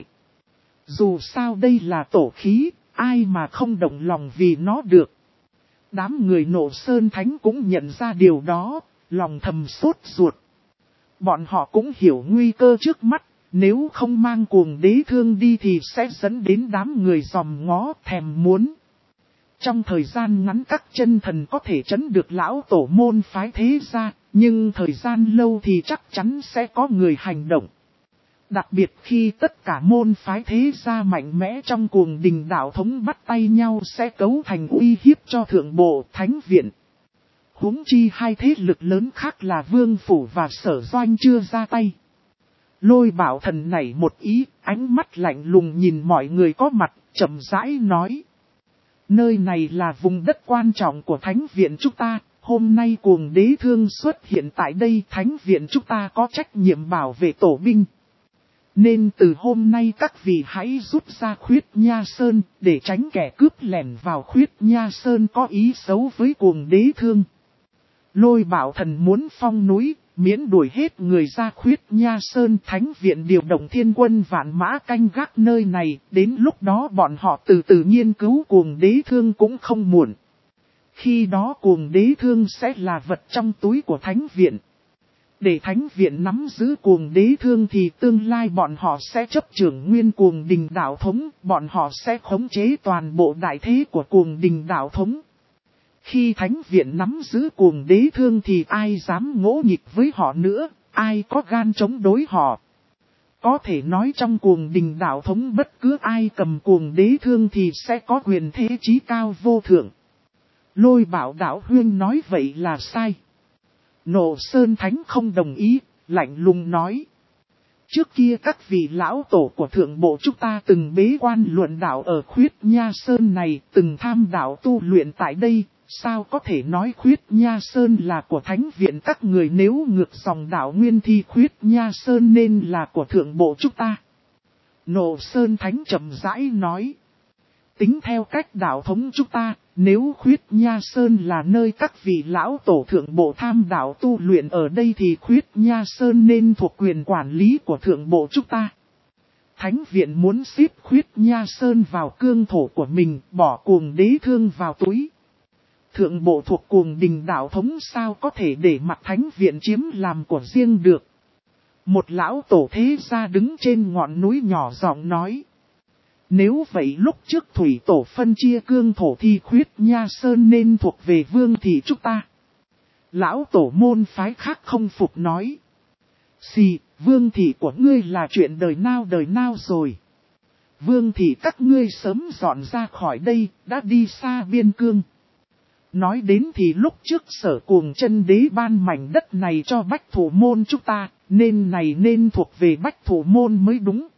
Dù sao đây là tổ khí, ai mà không động lòng vì nó được. Đám người Nộ Sơn Thánh cũng nhận ra điều đó, lòng thầm sốt ruột. Bọn họ cũng hiểu nguy cơ trước mắt, nếu không mang Cuồng Đế Thương đi thì sẽ dẫn đến đám người dòm ngó thèm muốn. Trong thời gian ngắn các chân thần có thể trấn được lão tổ môn phái thế gia, nhưng thời gian lâu thì chắc chắn sẽ có người hành động. Đặc biệt khi tất cả môn phái thế gia mạnh mẽ trong Cuồng Đình đạo thống bắt tay nhau sẽ cấu thành uy hiếp cho thượng bộ thánh viện. Huống chi hai thế lực lớn khác là Vương Phủ và Sở Doanh chưa ra tay. Lôi Bảo Thần nảy một ý, ánh mắt lạnh lùng nhìn mọi người có mặt, chậm rãi nói. Nơi này là vùng đất quan trọng của thánh viện chúng ta, hôm nay cuồng đế thương xuất hiện tại đây, thánh viện chúng ta có trách nhiệm bảo vệ tổ binh. Nên từ hôm nay các vị hãy rút ra Khuyết Nha Sơn, để tránh kẻ cướp lẻn vào Khuyết Nha Sơn có ý xấu với cuồng đế thương. Lôi Bảo Thần muốn phong núi, miễn đuổi hết người ra Khuyết Nha Sơn, thánh viện điều động thiên quân vạn mã canh gác nơi này, đến lúc đó bọn họ từ từ nghiên cứu cuồng đế thương cũng không muộn. Khi đó cuồng đế thương sẽ là vật trong túi của thánh viện. Để thánh viện nắm giữ cuồng đế thương thì tương lai bọn họ sẽ chấp trưởng nguyên cuồng đình đạo thống, bọn họ sẽ khống chế toàn bộ đại thế của cuồng đình đạo thống. Khi thánh viện nắm giữ cuồng đế thương thì ai dám ngỗ nghịch với họ nữa, ai có gan chống đối họ. Có thể nói trong cuồng đình đạo thống bất cứ ai cầm cuồng đế thương thì sẽ có quyền thế chí cao vô thượng. Lôi Bảo đạo huynh nói vậy là sai. Nộ Sơn Thánh không đồng ý, lạnh lùng nói. Trước kia các vị lão tổ của thượng bộ chúng ta từng bế quan luận đạo ở Khuyết Nha Sơn này, từng tham đạo tu luyện tại đây, sao có thể nói Khuyết Nha Sơn là của thánh viện các người, nếu ngược dòng đạo nguyên thì Khuyết Nha Sơn nên là của thượng bộ chúng ta. Nộ Sơn Thánh chậm rãi nói. Tính theo cách đạo thống chúng ta, nếu Khuyết Nha Sơn là nơi các vị lão tổ thượng bộ tham đạo tu luyện ở đây thì Khuyết Nha Sơn nên thuộc quyền quản lý của thượng bộ chúng ta. Thánh viện muốn xếp Khuyết Nha Sơn vào cương thổ của mình, bỏ cuồng đế thương vào túi. Thượng bộ thuộc cuồng đình đạo thống sao có thể để mặt thánh viện chiếm làm của riêng được. Một lão tổ thế gia đứng trên ngọn núi nhỏ giọng nói. Nếu vậy lúc trước thủy tổ phân chia cương thổ thì Khuyết Nha Sơn nên thuộc về vương thị chúng ta. Lão tổ môn phái khác không phục nói. Xì, vương thị của ngươi là chuyện đời nào rồi. Vương thị các ngươi sớm dọn ra khỏi đây, đã đi xa biên cương. Nói đến thì lúc trước Sở Cuồng Chân Đế ban mảnh đất này cho Bách Thủ Môn chúng ta, nên thuộc về Bách Thủ Môn mới đúng.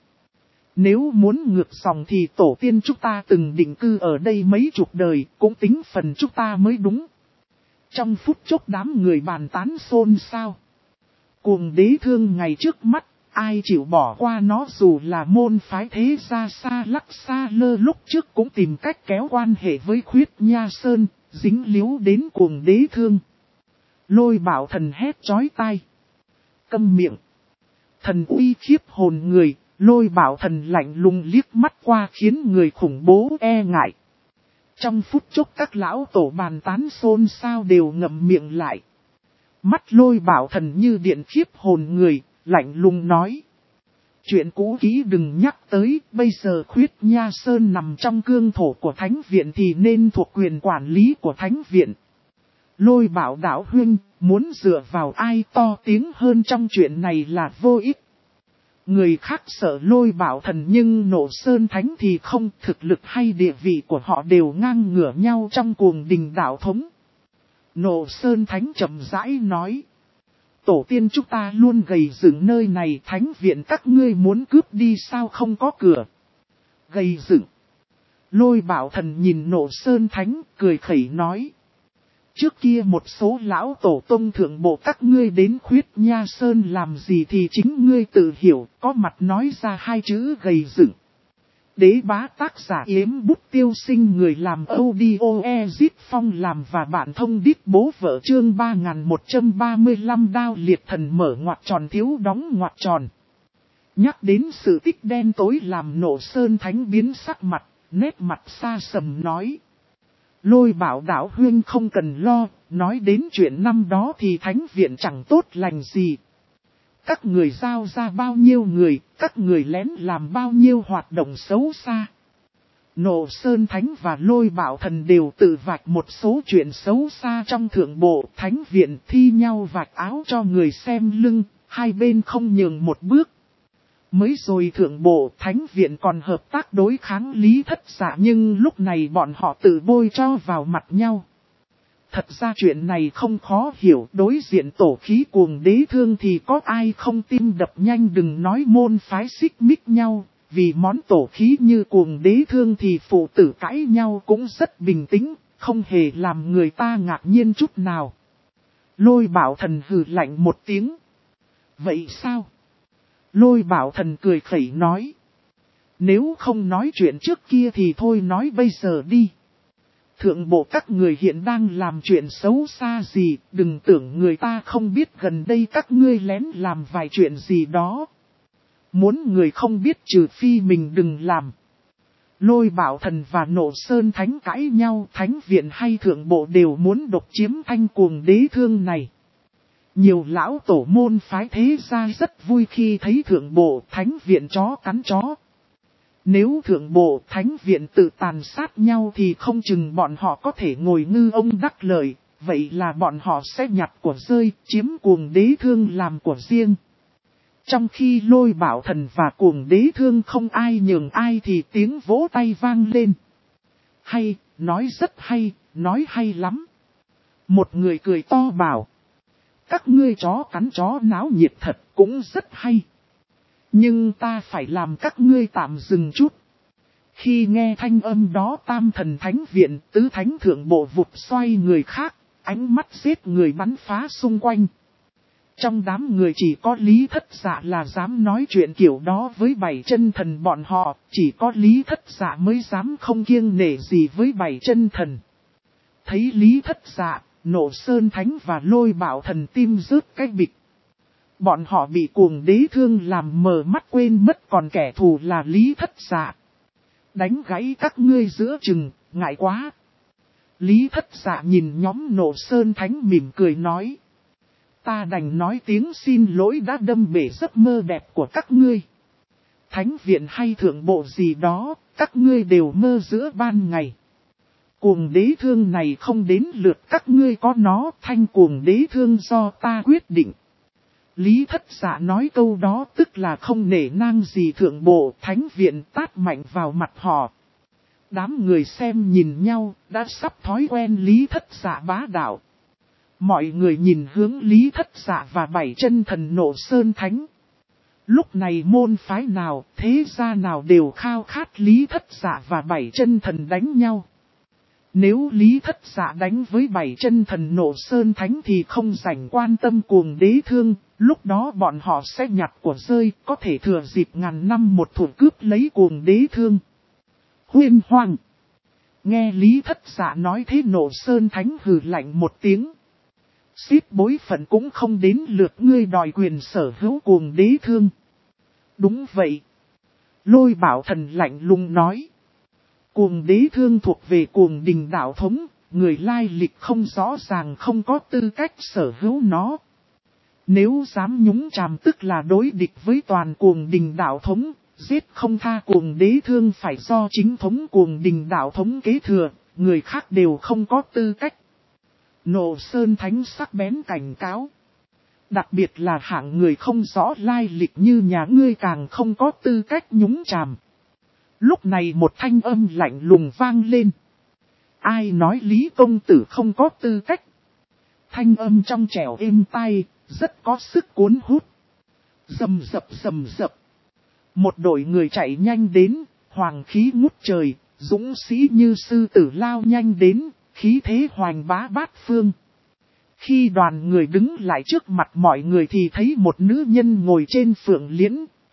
Nếu muốn ngược dòng thì tổ tiên chúng ta từng định cư ở đây mấy chục đời, cũng tính phần chúng ta mới đúng. Trong phút chốc đám người bàn tán xôn xao. Cuồng đế thương ngày trước mắt, ai chịu bỏ qua nó, dù là môn phái thế gia xa lắc xa lơ lúc trước cũng tìm cách kéo quan hệ với Khuyết Nha Sơn, dính líu đến cuồng đế thương. Lôi Bảo Thần hét chói tai. Câm miệng. Thần uy khiếp hồn người. Lôi Bảo Thần lạnh lùng liếc mắt qua khiến người khủng bố e ngại. Trong phút chốc các lão tổ bàn tán xôn xao đều ngậm miệng lại. Mắt Lôi Bảo Thần như điện khiếp hồn người, lạnh lùng nói. Chuyện cũ kỹ đừng nhắc tới, bây giờ Khuyết Nha Sơn nằm trong cương thổ của thánh viện thì nên thuộc quyền quản lý của thánh viện. Lôi Bảo đạo huynh, muốn dựa vào ai to tiếng hơn trong chuyện này là vô ích. Người khác sợ Lôi Bảo Thần nhưng Nộ Sơn Thánh thì không, thực lực hay địa vị của họ đều ngang ngửa nhau trong cuồng đình đạo thống. Nộ Sơn Thánh chậm rãi nói. Tổ tiên chúng ta luôn gầy dựng nơi này, thánh viện các ngươi muốn cướp đi sao không có cửa. Gầy dựng. Lôi Bảo Thần nhìn Nộ Sơn Thánh cười khẩy nói. Trước kia một số lão tổ tông thượng bộ các ngươi đến Khuyết Nha Sơn làm gì thì chính ngươi tự hiểu, có mặt nói ra hai chữ gầy dựng. Đế bá tác giả Yếm Bút Tiêu Sinh, người làm audio Ezit Phong làm và bạn thông đít bố vợ, chương 3135 đao liệt thần mở ngoặc tròn thiếu đóng ngoặc tròn. Nhắc đến sự tích đen tối làm Nộ Sơn Thánh biến sắc mặt, nét mặt xa sầm nói. Lôi Bảo đạo huynh không cần lo, nói đến chuyện năm đó thì thánh viện chẳng tốt lành gì. Các người giao ra bao nhiêu người, các người lén làm bao nhiêu hoạt động xấu xa. Nộ Sơn Thánh và Lôi Bảo Thần đều tự vạch một số chuyện xấu xa trong thượng bộ, thánh viện thi nhau vạch áo cho người xem lưng, hai bên không nhường một bước. Mới rồi thượng bộ thánh viện còn hợp tác đối kháng Lý Thất Giả, nhưng lúc này bọn họ tự bôi cho vào mặt nhau. Thật ra chuyện này không khó hiểu, đối diện tổ khí cuồng đế thương thì có ai không tim đập nhanh, đừng nói môn phái xích mích nhau, Vì món tổ khí như cuồng đế thương thì phụ tử cãi nhau cũng rất bình tĩnh, không hề làm người ta ngạc nhiên chút nào. Lôi Bảo Thần hừ lạnh một tiếng. Vậy sao? Lôi Bảo Thần cười khẩy nói. Nếu không nói chuyện trước kia thì thôi nói bây giờ đi. Thượng bộ các người hiện đang làm chuyện xấu xa gì, đừng tưởng người ta không biết gần đây các ngươi lén làm vài chuyện gì đó. Muốn người không biết trừ phi mình đừng làm. Lôi Bảo Thần và Nộ Sơn Thánh cãi nhau, Thánh Viện hay Thượng Bộ đều muốn độc chiếm thanh cuồng đế thương này. Nhiều lão tổ môn phái thế gia rất vui khi thấy Thượng Bộ, Thánh Viện chó cắn chó. Nếu Thượng Bộ, Thánh Viện tự tàn sát nhau thì không chừng bọn họ có thể ngồi ngư ông đắc lợi, vậy là bọn họ sẽ nhặt của rơi, chiếm cuồng đế thương làm của riêng. Trong khi Lôi Bảo Thần và cuồng đế thương không ai nhường ai thì tiếng vỗ tay vang lên. Hay, nói rất hay, nói hay lắm. Một người cười to bảo. Các ngươi chó cắn chó náo nhiệt thật cũng rất hay. Nhưng ta phải làm các ngươi tạm dừng chút. Khi nghe thanh âm đó Tam Thần Thánh Viện, Tứ Thánh Thượng Bộ vụt xoay người khác, ánh mắt giết người bắn phá xung quanh. Trong đám người chỉ có Lý Thất Dạ là dám nói chuyện kiểu đó với bảy chân thần bọn họ, chỉ có Lý Thất Dạ mới dám không kiêng nể gì với bảy chân thần. Thấy Lý Thất Dạ, Nộ Sơn Thánh và Lôi Bảo Thần tim rớt cái bịch. Bọn họ bị cuồng đế thương làm mờ mắt quên mất còn kẻ thù là Lý Thất Dạ. Đánh gãy các ngươi giữa chừng, ngại quá. Lý Thất Dạ nhìn nhóm Nộ Sơn Thánh mỉm cười nói. Ta đành nói tiếng xin lỗi đã đâm bể giấc mơ đẹp của các ngươi. Thánh Viện hay Thượng Bộ gì đó, các ngươi đều mơ giữa ban ngày. Cuồng đế thương này không đến lượt các ngươi có nó, thanh cuồng đế thương do ta quyết định. Lý Thất Dạ nói câu đó tức là không nể nang gì Thượng Bộ, Thánh Viện tát mạnh vào mặt họ. Đám người xem nhìn nhau, đã sắp thói quen Lý Thất Dạ bá đạo. Mọi người nhìn hướng Lý Thất Dạ và bảy chân thần Nộ Sơn Thánh. Lúc này môn phái nào, thế gia nào đều khao khát Lý Thất Dạ và bảy chân thần đánh nhau. Nếu Lý Thất Dạ đánh với bảy chân thần Nộ Sơn Thánh thì không rảnh quan tâm cuồng đế thương, lúc đó bọn họ sẽ nhặt của rơi, có thể thừa dịp ngàn năm một thủ cướp lấy cuồng đế thương. Huyên hoang! Nghe Lý Thất Dạ nói thế Nộ Sơn Thánh hừ lạnh một tiếng. Xếp bối phận cũng không đến lượt ngươi đòi quyền sở hữu cuồng đế thương. Đúng vậy. Lôi Bảo Thần lạnh lùng nói. Cuồng đế thương thuộc về cuồng đình đạo thống, người lai lịch không rõ ràng không có tư cách sở hữu nó. Nếu dám nhúng chàm tức là đối địch với toàn cuồng đình đạo thống, giết không tha cuồng đế thương phải do chính thống cuồng đình đạo thống kế thừa, người khác đều không có tư cách. Nộ Sơn Thánh sắc bén cảnh cáo. Đặc biệt là hạng người không rõ lai lịch như nhà ngươi càng không có tư cách nhúng chàm. Lúc này một thanh âm lạnh lùng vang lên. Ai nói Lý công tử không có tư cách? Thanh âm trong trẻo êm tai, rất có sức cuốn hút. Rầm rập. Một đội người chạy nhanh đến, hoàng khí ngút trời, dũng sĩ như sư tử lao nhanh đến, khí thế hoành bá bát phương. Khi đoàn người đứng lại trước mặt mọi người thì thấy một nữ nhân ngồi trên phượng liễn.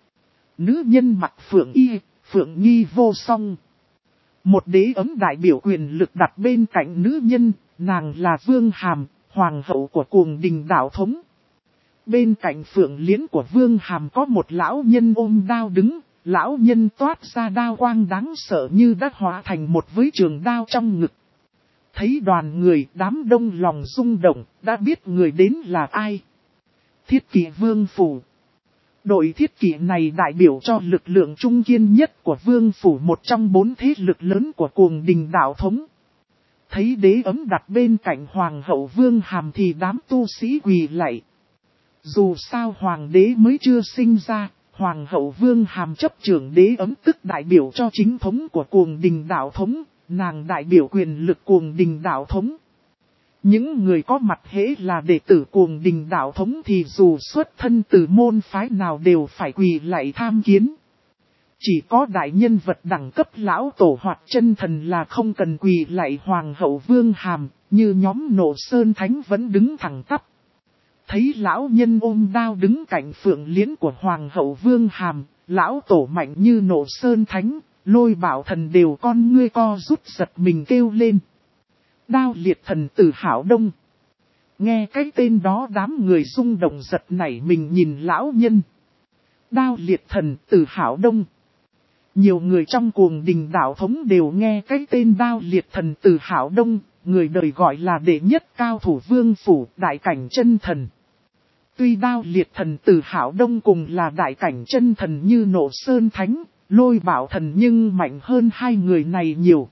Nữ nhân mặc phượng y, phượng nghi vô song. Một đế ấm đại biểu quyền lực đặt bên cạnh nữ nhân, nàng là Vương Hàm, hoàng hậu của cuồng đình đạo thống. Bên cạnh phượng liễn của Vương Hàm có một lão nhân ôm đao đứng, lão nhân toát ra đao quang đáng sợ như đã hóa thành một với trường đao trong ngực. Thấy đoàn người đám đông lòng rung động, đã biết người đến là ai. Thiết kỵ Vương Phủ. Đội thiết kỵ này đại biểu cho lực lượng trung kiên nhất của Vương Phủ, một trong 4 thế lực lớn của cuồng đình đạo thống. Thấy đế ấm đặt bên cạnh Hoàng hậu Vương Hàm thì đám tu sĩ quỳ lạy. Dù sao Hoàng đế mới chưa sinh ra, Hoàng hậu Vương Hàm chấp trưởng đế ấm tức đại biểu cho chính thống của cuồng đình đạo thống, nàng đại biểu quyền lực cuồng đình đạo thống. Những người có mặt hễ là đệ tử cuồng đình đạo thống thì dù xuất thân từ môn phái nào đều phải quỳ lạy tham kiến. Chỉ có đại nhân vật đẳng cấp lão tổ hoặc chân thần là không cần quỳ lạy Hoàng hậu Vương Hàm, như nhóm Nộ Sơn Thánh vẫn đứng thẳng tắp. Thấy lão nhân ôm đao đứng cạnh phượng liễn của Hoàng hậu Vương Hàm, lão tổ mạnh như Nộ Sơn Thánh, Lôi Bảo Thần đều con ngươi co rút giật mình kêu lên. Đao liệt thần Tử Hảo Đông. Nghe cái tên đó đám người rung động giật nảy mình nhìn lão nhân. Đao liệt thần Tử Hảo Đông. Nhiều người trong cuồng đình đạo thống đều nghe cái tên đao liệt thần Tử Hảo Đông, người đời gọi là đệ nhất cao thủ vương phủ đại cảnh chân thần. Tuy đao liệt thần Tử Hảo Đông cùng là đại cảnh chân thần như Nộ Sơn Thánh, Lôi Bảo Thần nhưng mạnh hơn hai người này nhiều.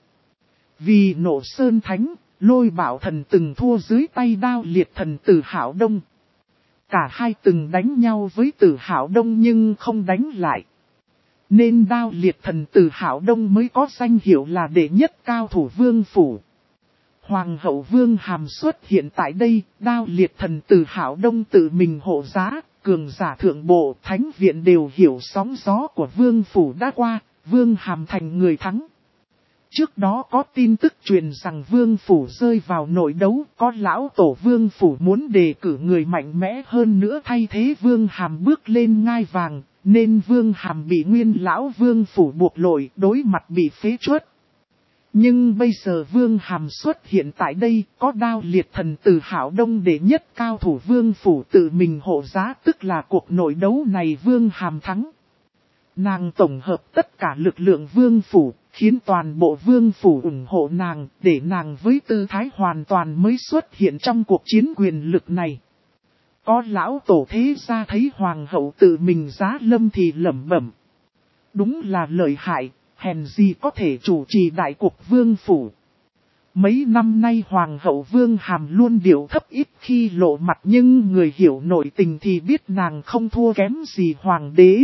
Vì Nộ Sơn Thánh, Lôi Bảo Thần từng thua dưới tay đao liệt thần Tử Hảo Đông. Cả hai từng đánh nhau với Tử Hảo Đông nhưng không đánh lại. Nên đao liệt thần Tử Hảo Đông mới có danh hiệu là đệ nhất cao thủ vương phủ. Hoàng hậu Vương Hàm xuất hiện tại đây, đao liệt thần Tử Hảo Đông tự mình hộ giá, cường giả thượng bộ thánh viện đều hiểu sóng gió của vương phủ đã qua, Vương Hàm thành người thắng. Trước đó có tin tức truyền rằng vương phủ rơi vào nội đấu, có lão tổ vương phủ muốn đề cử người mạnh mẽ hơn nữa thay thế Vương Hàm bước lên ngai vàng, nên Vương Hàm bị nguyên lão vương phủ buộc lội đối mặt bị phế truất. Nhưng bây giờ Vương Hàm xuất hiện tại đây, có đao liệt thần Tử Hảo Đông đệ nhất cao thủ vương phủ tự mình hộ giá, tức là cuộc nội đấu này Vương Hàm thắng. Nàng tổng hợp tất cả lực lượng vương phủ, khiến toàn bộ vương phủ ủng hộ nàng, để nàng với tư thái hoàn toàn mới xuất hiện trong cuộc chiến quyền lực này. Có lão tổ thế gia thấy hoàng hậu tự mình giá lâm thì lẩm bẩm. Đúng là lợi hại, hèn gì có thể chủ trì đại cuộc vương phủ. Mấy năm nay Hoàng hậu Vương Hàm luôn điệu thấp ít khi lộ mặt, nhưng người hiểu nội tình thì biết nàng không thua kém gì Hoàng đế.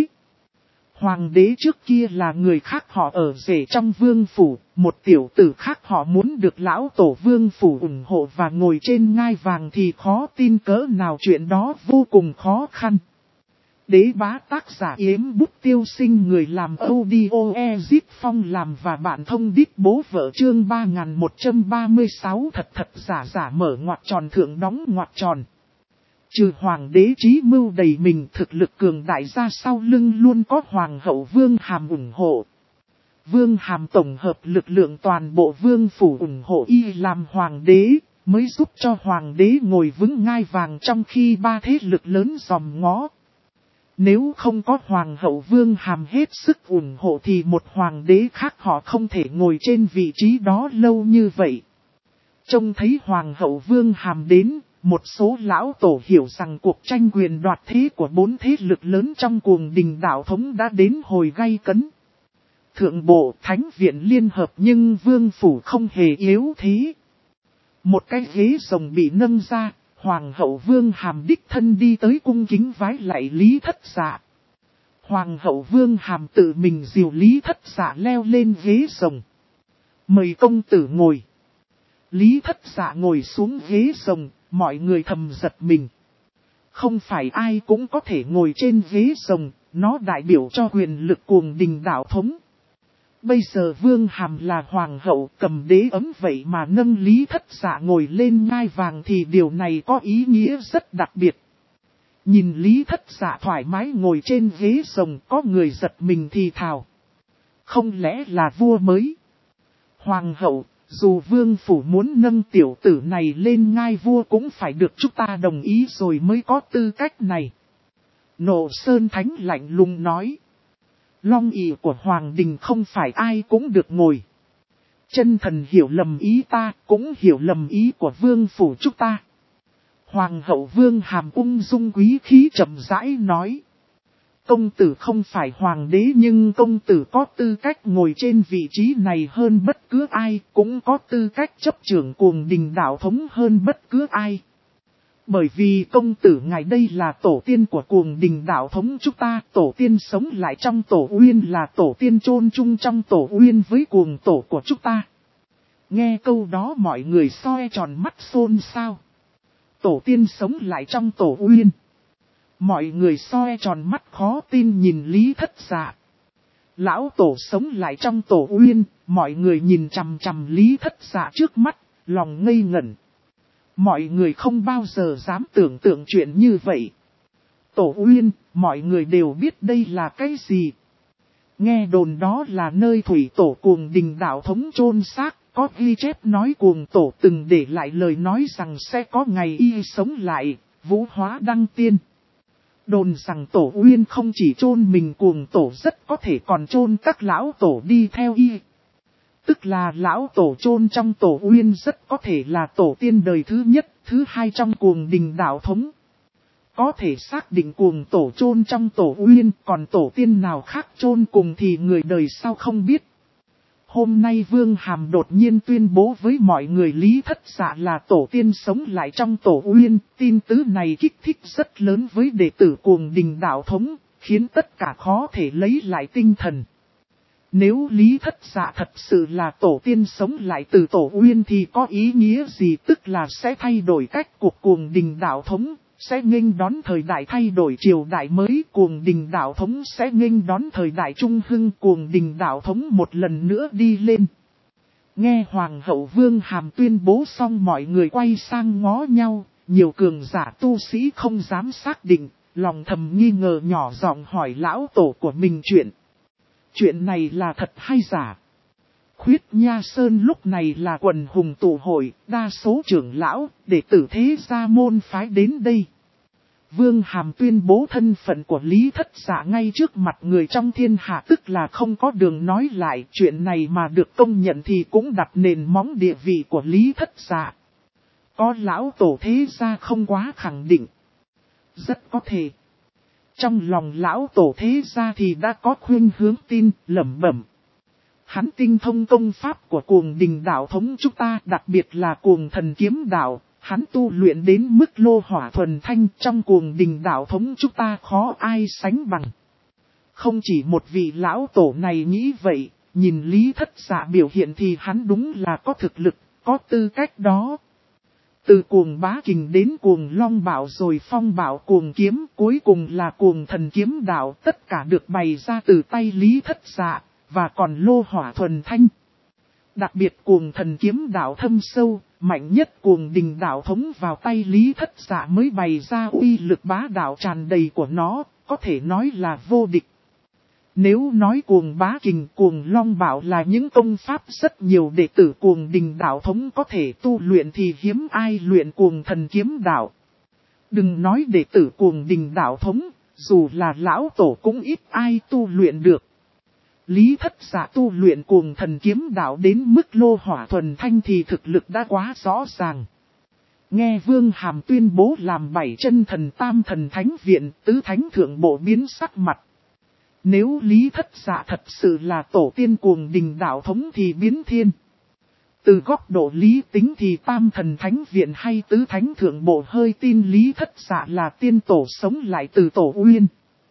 Hoàng đế trước kia là người khác họ ở rể trong vương phủ, một tiểu tử khác họ muốn được lão tổ vương phủ ủng hộ và ngồi trên ngai vàng thì khó tin cỡ nào, chuyện đó vô cùng khó khăn. Đế bá tác giả Yếm Bút Tiêu Sinh, người làm audio Ezip Phong làm và bạn thông đít bố vợ, chương 3136 thật giả mở ngoặc tròn thượng đóng ngoặc tròn. Trừ hoàng đế trí mưu đầy mình, thực lực cường đại ra sau lưng luôn có Hoàng hậu Vương Hàm ủng hộ. Vương Hàm tổng hợp lực lượng toàn bộ vương phủ ủng hộ y làm hoàng đế, mới giúp cho hoàng đế ngồi vững ngai vàng trong khi ba thế lực lớn giòm ngó. Nếu không có Hoàng hậu Vương Hàm hết sức ủng hộ thì một hoàng đế khác họ không thể ngồi trên vị trí đó lâu như vậy. Trông thấy Hoàng hậu Vương Hàm đến, một số lão tổ hiểu rằng cuộc tranh quyền đoạt thế của bốn thế lực lớn trong cuồng đình đạo thống đã đến hồi gay cấn. Thượng bộ thánh viện liên hợp nhưng vương phủ không hề yếu thế. Một cái ghế rồng bị nâng ra, Hoàng hậu Vương Hàm đích thân đi tới cung kính vái lạy Lý Thất Dạ. Hoàng hậu Vương Hàm tự mình dìu Lý Thất Dạ leo lên ghế rồng. Mời công tử ngồi. Lý Thất Dạ ngồi xuống ghế rồng, mọi người thầm giật mình. Không phải ai cũng có thể ngồi trên ghế rồng, nó đại biểu cho quyền lực cuồng đình đạo thống. Bây giờ Vương Hàm là hoàng hậu, cầm đế ấm vậy mà nâng Lý Thất Dạ ngồi lên ngai vàng thì điều này có ý nghĩa rất đặc biệt. Nhìn Lý Thất Dạ thoải mái ngồi trên ghế rồng, có người giật mình thì thào. Không lẽ là vua mới? Hoàng hậu, dù vương phủ muốn nâng tiểu tử này lên ngai vua cũng phải được chúng ta đồng ý rồi mới có tư cách này. Nộ Sơn Thánh lạnh lùng nói. Long ỷ của Hoàng đình không phải ai cũng được ngồi. Chân thần hiểu lầm ý ta, cũng hiểu lầm ý của vương phủ chúng ta. Hoàng hậu Vương Hàm ung dung quý khí chậm rãi nói. Công tử không phải hoàng đế nhưng công tử có tư cách ngồi trên vị trí này hơn bất cứ ai, cũng có tư cách chấp trưởng cuồng đình đạo thống hơn bất cứ ai. Bởi vì công tử ngài đây là tổ tiên của cuồng đình đạo thống chúng ta, tổ tiên sống lại trong tổ uyên là tổ tiên chôn chung trong tổ uyên với cuồng tổ của chúng ta. Nghe câu đó mọi người soi tròn mắt xôn xao. Tổ tiên sống lại trong tổ uyên. Mọi người soi tròn mắt khó tin nhìn Lý Thất Dạ. Lão tổ sống lại trong tổ uyên, mọi người nhìn chằm chằm Lý Thất Dạ trước mắt, lòng ngây ngẩn. Mọi người không bao giờ dám tưởng tượng chuyện như vậy. Tổ uyên, mọi người đều biết đây là cái gì. Nghe đồn đó là nơi thủy tổ Cuồng Đình đạo thống chôn xác, có ghi chép nói Cuồng tổ từng để lại lời nói rằng sẽ có ngày y sống lại, vũ hóa đăng tiên. Đồn rằng tổ uyên không chỉ chôn mình Cuồng tổ rất có thể còn chôn các lão tổ đi theo y. Tức là lão tổ chôn trong tổ uyên rất có thể là tổ tiên đời thứ nhất, thứ hai trong Cuồng Đình đạo thống. Có thể xác định Cuồng tổ chôn trong tổ uyên, còn tổ tiên nào khác chôn cùng thì người đời sau không biết. Hôm nay Vương Hàm đột nhiên tuyên bố với mọi người Lý Thất Dạ là tổ tiên sống lại trong tổ uyên, tin tứ này kích thích rất lớn với đệ tử Cuồng Đình đạo thống, khiến tất cả khó thể lấy lại tinh thần. Nếu Lý Thất Dạ thật sự là tổ tiên sống lại từ tổ uyên thì có ý nghĩa gì, tức là sẽ thay đổi cách cuộc Cuồng Đình đạo thống, sẽ nghênh đón thời đại thay đổi triều đại mới, Cuồng Đình đạo thống sẽ nghênh đón thời đại trung hưng, Cuồng Đình đạo thống một lần nữa đi lên. Nghe Hoàng hậu Vương Hàm tuyên bố xong mọi người quay sang ngó nhau, nhiều cường giả tu sĩ không dám xác định, lòng thầm nghi ngờ nhỏ giọng hỏi lão tổ của mình chuyện. Chuyện này là thật hay giả? Khuyết Nha Sơn lúc này là quần hùng tụ hội, đa số trưởng lão, đệ tử thế gia môn phái đến đây. Vương Hàm tuyên bố thân phận của Lý Thất Dạ ngay trước mặt người trong thiên hạ, tức là không có đường nói lại. Chuyện này mà được công nhận thì cũng đặt nền móng địa vị của Lý Thất Dạ. Có lão tổ thế gia không quá khẳng định. Rất có thể. Trong lòng lão tổ thế gia thì đã có khuynh hướng tin, lẩm bẩm. Hắn tinh thông công pháp của Cuồng Đình đạo thống chúng ta, đặc biệt là Cuồng Thần Kiếm đạo, hắn tu luyện đến mức lô hỏa thuần thanh, trong Cuồng Đình đạo thống chúng ta khó ai sánh bằng. Không chỉ một vị lão tổ này nghĩ vậy, nhìn Lý Thất Dạ biểu hiện thì hắn đúng là có thực lực, có tư cách đó. Từ Cuồng Bá Kình đến Cuồng Long Bảo rồi Phong Bảo Cuồng Kiếm, cuối cùng là Cuồng Thần Kiếm đạo, tất cả được bày ra từ tay Lý Thất Dạ. Và còn lô hỏa thuần thanh. Đặc biệt Cuồng Thần Kiếm đạo thâm sâu, mạnh nhất Cuồng Đình đạo thống vào tay Lý Thất Dạ mới bày ra uy lực bá đạo tràn đầy của nó, có thể nói là vô địch. Nếu nói Cuồng Bá Kình, Cuồng Long Bảo là những công pháp rất nhiều đệ tử Cuồng Đình đạo thống có thể tu luyện thì hiếm ai luyện Cuồng Thần Kiếm đạo. Đừng nói đệ tử Cuồng Đình đạo thống, dù là lão tổ cũng ít ai tu luyện được. Lý Thất Dạ tu luyện Cuồng Thần Kiếm đạo đến mức lô hỏa thuần thanh thì thực lực đã quá rõ ràng. Nghe Vương Hàm tuyên bố làm 7 chân thần tam thần thánh viện, tứ thánh thượng bộ biến sắc mặt. Nếu Lý Thất Dạ thật sự là tổ tiên Cuồng Đình đạo thống thì biến thiên. Từ góc độ lý tính thì tam thần thánh viện hay tứ thánh thượng bộ hơi tin Lý Thất Dạ là tiên tổ sống lại từ tổ uyên.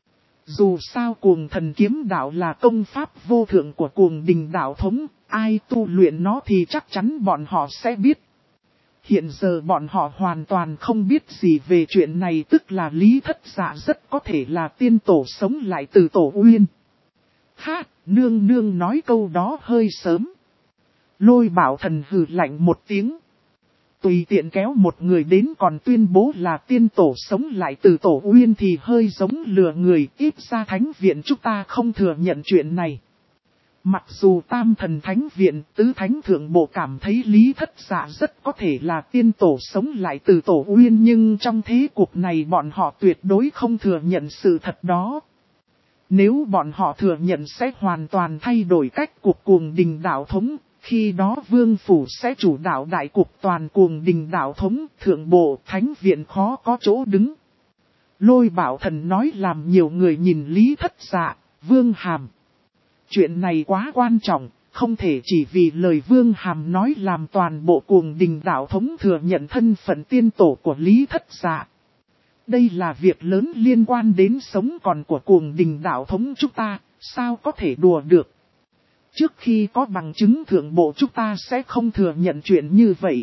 Dù sao Cuồng Thần Kiếm đạo là công pháp vô thượng của Cuồng Đình đạo thống, ai tu luyện nó thì chắc chắn bọn họ sẽ biết. Hiện giờ bọn họ hoàn toàn không biết gì về chuyện này, tức là Lý Thất Dạ rất có thể là tiên tổ sống lại từ tổ uyên. Ha, nương nương nói câu đó hơi sớm. Lôi Bảo Thần hừ lạnh một tiếng. Tùy tiện kéo một người đến còn tuyên bố là tiên tổ sống lại từ tổ uyên thì hơi giống lừa người, ít ra thánh viện chúng ta không thừa nhận chuyện này. Mặc dù tam thần thánh viện, tứ thánh thượng bộ cảm thấy Lý Thất Dạ rất có thể là tiên tổ sống lại từ tổ uyên, nhưng trong thế cuộc này bọn họ tuyệt đối không thừa nhận sự thật đó. Nếu bọn họ thừa nhận sẽ hoàn toàn thay đổi cách cuộc Cuồng Đình đạo thống. Khi đó Vương Phủ sẽ chủ đạo đại cục toàn Cuồng Đình đạo thống, thượng bộ, thánh viện khó có chỗ đứng. Lôi Bảo Thần nói làm nhiều người nhìn Lý Thất Dạ, Vương Hàm. Chuyện này quá quan trọng, không thể chỉ vì lời Vương Hàm nói làm toàn bộ Cuồng Đình đạo thống thừa nhận thân phận tiên tổ của Lý Thất Dạ. Đây là việc lớn liên quan đến sống còn của Cuồng Đình đạo thống chúng ta, sao có thể đùa được. Trước khi có bằng chứng thượng bộ chúng ta sẽ không thừa nhận chuyện như vậy.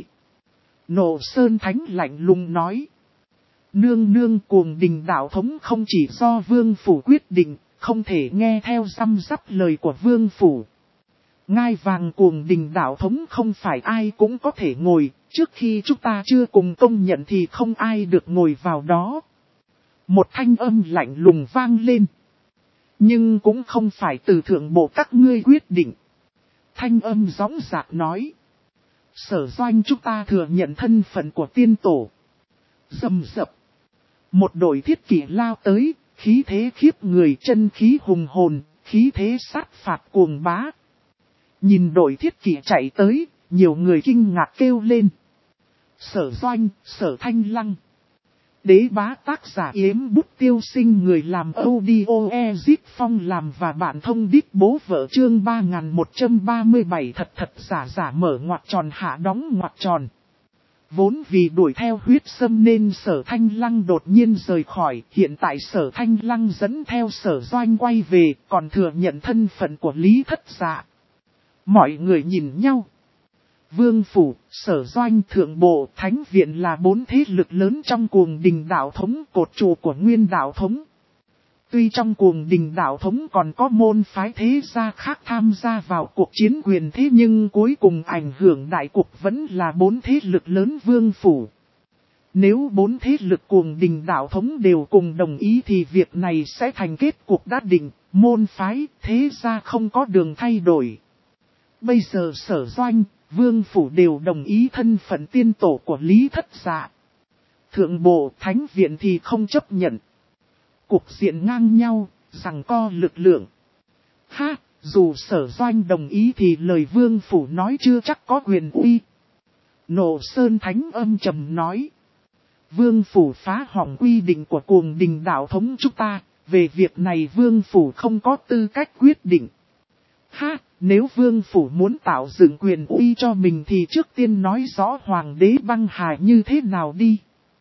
Nộ Sơn Thánh lạnh lùng nói. Nương nương, Cuồng Đình đạo thống không chỉ do Vương Phủ quyết định, không thể nghe răm rắp lời của vương phủ. Ngai vàng Cuồng Đình đạo thống không phải ai cũng có thể ngồi, trước khi chúng ta chưa cùng công nhận thì không ai được ngồi vào đó. Một thanh âm lạnh lùng vang lên. Nhưng cũng không phải từ thượng bộ các ngươi quyết định. Thanh âm dõng dạc nói. Sở Doanh chúng ta thừa nhận thân phận của tiên tổ. Rầm rập. Một đội thiết kỷ lao tới, khí thế khiếp người, chân khí hùng hồn, khí thế sát phạt cuồng bá. Nhìn đội thiết kỷ chạy tới, nhiều người kinh ngạc kêu lên. Sở Doanh, Sở Thanh Lăng. Đế bá tác giả Yếm Bút Tiêu Sinh, người làm audio Ezip Phong làm và bạn thông đít bố vợ chương 3137 thật giả mở ngoặc tròn hạ đóng ngoặc tròn. Vốn vì đuổi theo huyết sâm nên Sở Thanh Lăng đột nhiên rời khỏi, hiện tại Sở Thanh Lăng dẫn theo Sở Doanh quay về, còn thừa nhận thân phận của Lý Thất Dạ. Mọi người nhìn nhau. Vương phủ, Sở Doanh, Thượng Bộ, Thánh Viện là 4 thế lực lớn trong Cuồng Đình đạo thống, cột trụ của Nguyên đạo thống. Tuy trong Cuồng Đình đạo thống còn có môn phái thế gia khác tham gia vào cuộc chiến quyền thế, nhưng cuối cùng ảnh hưởng đại cục vẫn là 4 thế lực lớn vương phủ. Nếu 4 thế lực Cuồng Đình đạo thống đều cùng đồng ý thì việc này sẽ thành kết cục đã định, môn phái, thế gia không có đường thay đổi. Bây giờ Sở Doanh, Vương phủ đều đồng ý thân phận tiên tổ của Lý Thất Dạ. Thượng Bộ, Thánh Viện thì không chấp nhận. Cục diện ngang nhau, giằng co lực lượng. Dù Sở Doanh đồng ý thì lời Vương phủ nói chưa chắc có quyền uy. Nộ Sơn Thánh âm trầm nói. Vương phủ phá hỏng quy định của Cuồng Đình đạo thống chúng ta, về việc này Vương phủ không có tư cách quyết định. Nếu Vương phủ muốn tạo dựng quyền uy cho mình thì trước tiên nói rõ Hoàng đế Băng Hà như thế nào đi.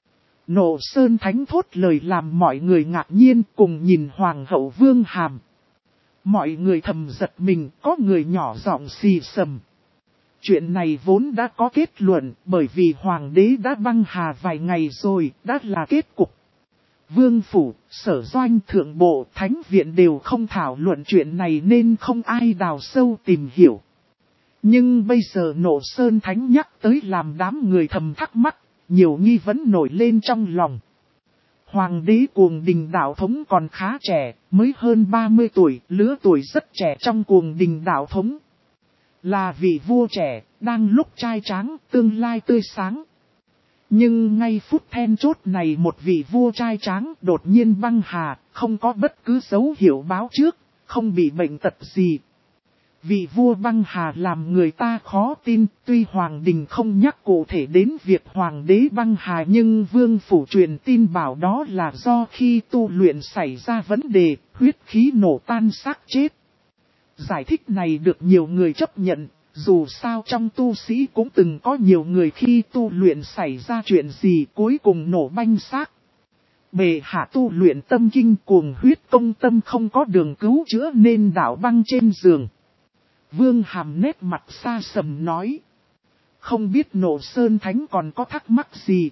Nộ Sơn Thánh thốt lời làm mọi người ngạc nhiên, cùng nhìn Hoàng hậu Vương Hàm. Mọi người thầm giật mình, có người nhỏ giọng xì xầm. Chuyện này vốn đã có kết luận, bởi vì Hoàng đế đã Băng Hà vài ngày rồi, đã là kết cục. Vương phủ, Sở Doanh, Thượng Bộ, Thánh Viện đều không thảo luận chuyện này nên không ai đào sâu tìm hiểu. Nhưng bây giờ Nộ Sơn Thánh nhắc tới làm đám người thầm thắc mắc, nhiều nghi vấn nổi lên trong lòng. Hoàng đế Cuồng Đình đạo thống còn khá trẻ, mới hơn 30 tuổi, lứa tuổi rất trẻ trong Cuồng Đình đạo thống. Là vị vua trẻ, đang lúc trai tráng, tương lai tươi sáng. Nhưng ngay phút then chốt này một vị vua trai tráng đột nhiên Băng Hà, không có bất cứ dấu hiệu báo trước, không bị bệnh tật gì. Vị vua Băng Hà làm người ta khó tin, tuy Hoàng đình không nhắc cụ thể đến việc Hoàng đế Băng Hà nhưng Vương phủ truyền tin bảo đó là do khi tu luyện xảy ra vấn đề, huyết khí nổ tan xác chết. Giải thích này được nhiều người chấp nhận. Dù sao trong tu sĩ cũng từng có nhiều người khi tu luyện xảy ra chuyện gì cuối cùng nổ banh xác. Bệ hạ tu luyện tâm kinh cuồng huyết công tâm không có đường cứu chữa nên đảo băng trên giường. Vương Hàm nét mặt xa sầm nói. Không biết Nộ Sơn Thánh còn có thắc mắc gì.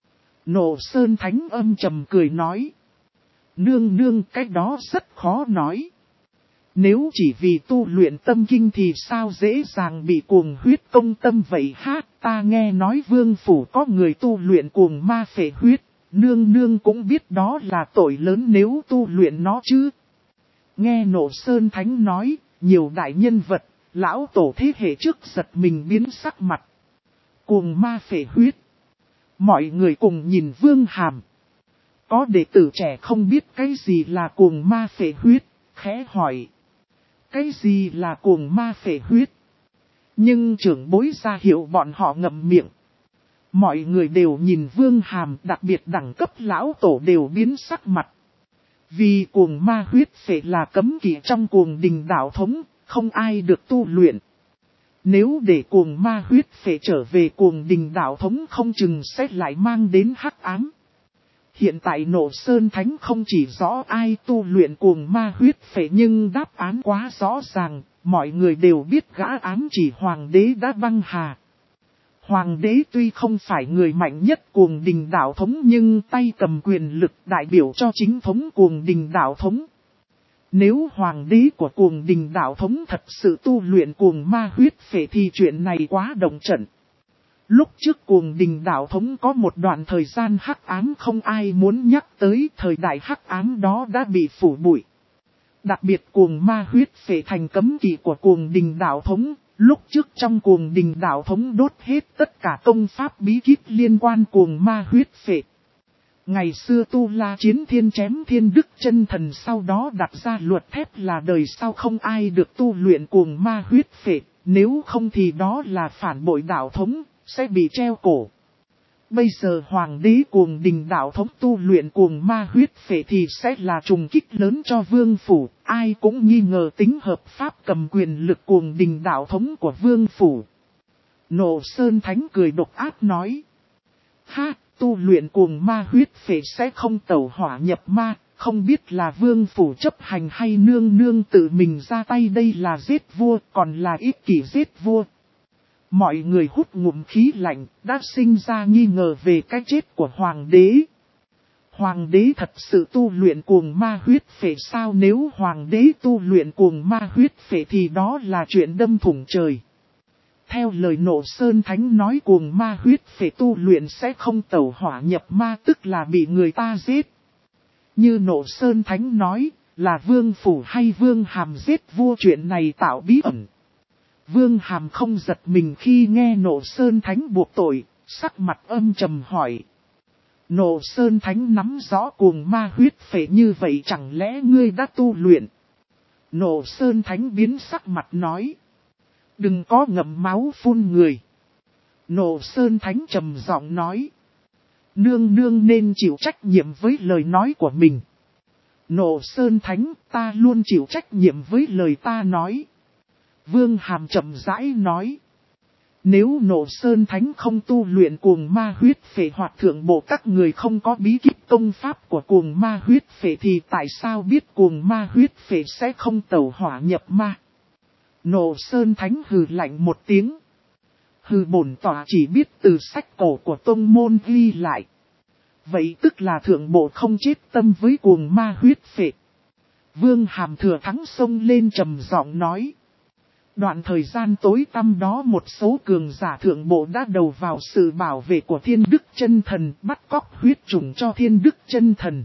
Nộ Sơn Thánh âm trầm cười nói. Nương cái đó rất khó nói. Nếu chỉ vì tu luyện tâm kinh thì sao dễ dàng bị cuồng huyết công tâm vậy ta nghe nói Vương phủ có người tu luyện cuồng ma phệ huyết, nương cũng biết đó là tội lớn nếu tu luyện nó chứ. Nghe Nộ Sơn Thánh nói, nhiều đại nhân vật, lão tổ thế hệ trước giật mình biến sắc mặt. Cuồng ma phệ huyết. Mọi người cùng nhìn Vương Hàm. Có đệ tử trẻ không biết cái gì là cuồng ma phệ huyết, khẽ hỏi. Cái gì là cuồng ma phệ huyết? Nhưng trưởng bối ra hiệu bọn họ ngậm miệng. Mọi người đều nhìn Vương Hàm, đặc biệt đẳng cấp lão tổ đều biến sắc mặt. Vì cuồng ma huyết phệ là cấm kỵ trong Cuồng Đình đạo thống, không ai được tu luyện. Nếu để cuồng ma huyết phệ trở về Cuồng Đình đạo thống không chừng sẽ lại mang đến hắc ám. Hiện tại Nộ Sơn Thánh không chỉ rõ ai tu luyện cuồng ma huyết phệ nhưng đáp án quá rõ ràng, mọi người đều biết gã ám chỉ Hoàng đế đã Băng Hà. Hoàng đế tuy không phải người mạnh nhất Cuồng Đình đạo thống nhưng tay cầm quyền lực đại biểu cho chính thống Cuồng Đình đạo thống. Nếu hoàng đế của Cuồng Đình đạo thống thật sự tu luyện cuồng ma huyết phệ thì chuyện này quá động trận. Lúc trước Cuồng Đình đạo thống có một đoạn thời gian hắc ám không ai muốn nhắc tới, thời đại hắc ám đó đã bị phủ bụi. Đặc biệt cuồng ma huyết phệ thành cấm kỵ của Cuồng Đình đạo thống, lúc trước trong Cuồng Đình đạo thống đốt hết tất cả công pháp bí kíp liên quan cuồng ma huyết phệ. Ngày xưa Tu La chiến thiên chém Thiên Đức Chân Thần, sau đó đặt ra luật thép là đời sau không ai được tu luyện cuồng ma huyết phệ, nếu không thì đó là phản bội đạo thống, sẽ bị treo cổ. Bây giờ hoàng đế Cuồng Đình đạo thống tu luyện cuồng ma huyết phệ thì sẽ là trùng kích lớn cho vương phủ, ai cũng nghi ngờ tính hợp pháp cầm quyền lực Cuồng Đình đạo thống của vương phủ. Nộ Sơn Thánh cười độc ác nói: ha, tu luyện cuồng ma huyết phệ sẽ không tẩu hỏa nhập ma, không biết là vương phủ chấp hành hay nương nương tự mình ra tay, đây là giết vua, còn là ích kỷ giết vua. Mọi người hút ngụm khí lạnh, đã sinh ra nghi ngờ về cái chết của hoàng đế. Hoàng đế thật sự tu luyện cuồng ma huyết phệ sao? Nếu hoàng đế tu luyện cuồng ma huyết phệ thì đó là chuyện đâm thủng trời. Theo lời Nộ Sơn Thánh nói, cuồng ma huyết phệ tu luyện sẽ không tẩu hỏa nhập ma, tức là bị người ta giết. Như Nộ Sơn Thánh nói, là vương phủ hay vương hàm giết vua, chuyện này tạo bí ẩn. Vương hàm không giật mình khi nghe Nộ Sơn Thánh buộc tội, sắc mặt âm trầm hỏi. Nộ Sơn Thánh nắm rõ cuồng ma huyết phệ như vậy, chẳng lẽ ngươi đã tu luyện? Nộ Sơn Thánh biến sắc mặt nói: đừng có ngậm máu phun người. Nộ Sơn Thánh trầm giọng nói: nương nương nên chịu trách nhiệm với lời nói của mình. Nộ Sơn Thánh, ta luôn chịu trách nhiệm với lời ta nói. Vương hàm chậm rãi nói: nếu Nộ Sơn Thánh không tu luyện cuồng ma huyết phệ, hoặc thượng bộ các người không có bí kíp công pháp của cuồng ma huyết phệ, thì tại sao biết cuồng ma huyết phệ sẽ không tẩu hỏa nhập ma? Nộ Sơn Thánh hừ lạnh một tiếng: hừ, bổn tọa chỉ biết từ sách cổ của tông môn ghi lại. Vậy tức là thượng bộ không chết tâm với cuồng ma huyết phệ. Vương hàm thừa thắng xông lên trầm giọng nói: đoạn thời gian tối tăm đó, một số cường giả thượng bộ đã đầu vào sự bảo vệ của Thiên Đức Chân Thần, bắt cóc huyết chủng cho Thiên Đức Chân Thần.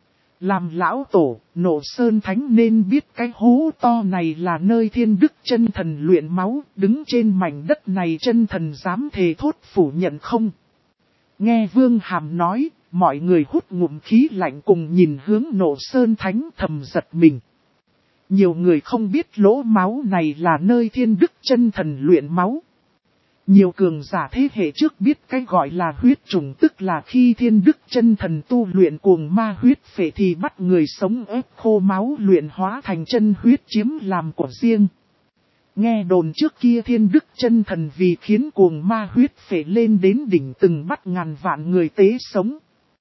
Làm lão tổ, Nộ Sơn Thánh nên biết cái hố to này là nơi Thiên Đức Chân Thần luyện máu, đứng trên mảnh đất này Chân Thần dám thề thốt phủ nhận không? Nghe Vương hàm nói, mọi người hút ngụm khí lạnh cùng nhìn hướng Nộ Sơn Thánh thầm giật mình. Nhiều người không biết lỗ máu này là nơi Thiên Đức Chân Thần luyện máu. Nhiều cường giả thế hệ trước biết cái gọi là huyết trùng, tức là khi Thiên Đức Chân Thần tu luyện cuồng ma huyết phệ thì bắt người sống ép khô máu luyện hóa thành chân huyết chiếm làm của riêng. Nghe đồn trước kia Thiên Đức Chân Thần vì khiến cuồng ma huyết phệ lên đến đỉnh từng bắt ngàn vạn người tế sống.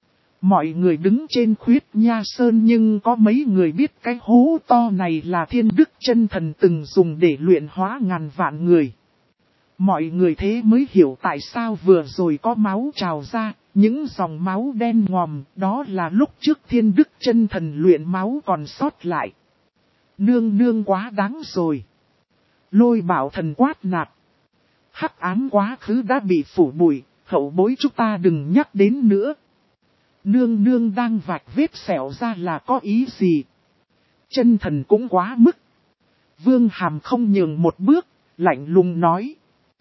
Mọi người đứng trên Khuyết Nha Sơn nhưng có mấy người biết cái hố to này là Thiên Đức Chân Thần từng dùng để luyện hóa ngàn vạn người. Mọi người thế mới hiểu tại sao vừa rồi có máu trào ra, những dòng máu đen ngòm, đó là lúc trước Thiên Đức Chân Thần luyện máu còn sót lại. Nương nương quá đáng rồi. Lôi Bảo Thần quát nạt: hắc ám quá khứ đã bị phủ bụi, hậu bối chúng ta đừng nhắc đến nữa. Nương nương đang vạch vết sẹo ra là có ý gì? Chân thần cũng quá mức. Vương hàm không nhường một bước, lạnh lùng nói: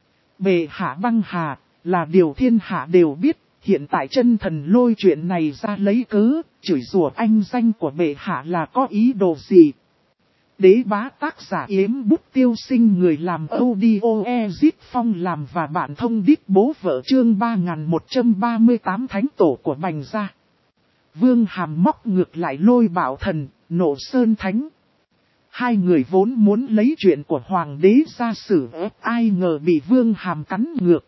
bệ hạ băng hà, là điều thiên hạ đều biết, hiện tại chân thần lôi chuyện này ra lấy cớ, chửi rủa anh danh của bệ hạ là có ý đồ gì? Đế bá tác giả Yếm Bút Tiêu Sinh, người làm audio Ezit Phong làm và bản thông đít bố vợ, chương 3138 thánh tổ của Bành gia. Vương hàm móc ngược lại Lôi Bảo Thần, Nộ Sơn Thánh. Hai người vốn muốn lấy chuyện của hoàng đế ra xử ép, ai ngờ bị Vương hàm cắn ngược.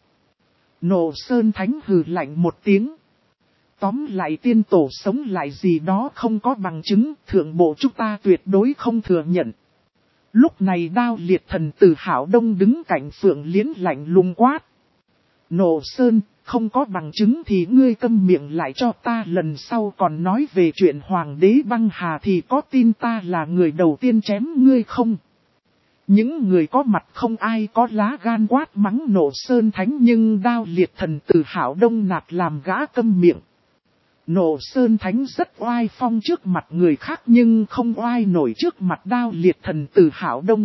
Nộ Sơn Thánh hừ lạnh một tiếng: tóm lại tiên tổ sống lại gì đó không có bằng chứng, thượng bộ chúng ta tuyệt đối không thừa nhận. Lúc này Đao Liệt Thần từ Hảo Đông đứng cạnh Phượng Liễn lạnh lùng quát: Nộ Sơn, không có bằng chứng thì ngươi câm miệng lại cho ta, lần sau còn nói về chuyện Hoàng đế băng hà thì có tin ta là người đầu tiên chém ngươi không? Những người có mặt không ai có lá gan quát mắng Nộ Sơn Thánh, nhưng Đao Liệt Thần từ Hảo Đông Nạc làm gã câm miệng. Nộ Sơn Thánh rất oai phong trước mặt người khác nhưng không oai nổi trước mặt Đao Liệt Thần từ Hảo Đông.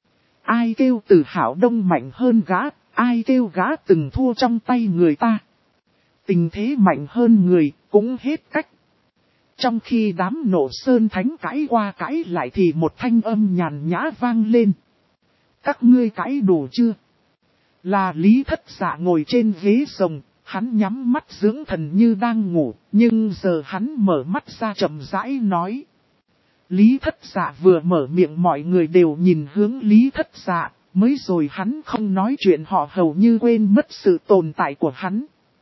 Ai kêu từ Hảo Đông mạnh hơn gã, ai kêu gã từng thua trong tay người ta. Tình thế mạnh hơn người, cũng hết cách. Trong khi đám Nộ Sơn Thánh cãi qua cãi lại thì một thanh âm nhàn nhã vang lên. Các ngươi cãi đủ chưa? Là Lý Thất Dạ ngồi trên ghế rồng, hắn nhắm mắt dưỡng thần như đang ngủ, nhưng giờ hắn mở mắt ra chậm rãi nói. Lý Thất Dạ vừa mở miệng mọi người đều nhìn hướng Lý Thất Dạ, mới rồi hắn không nói chuyện họ hầu như quên mất sự tồn tại của hắn.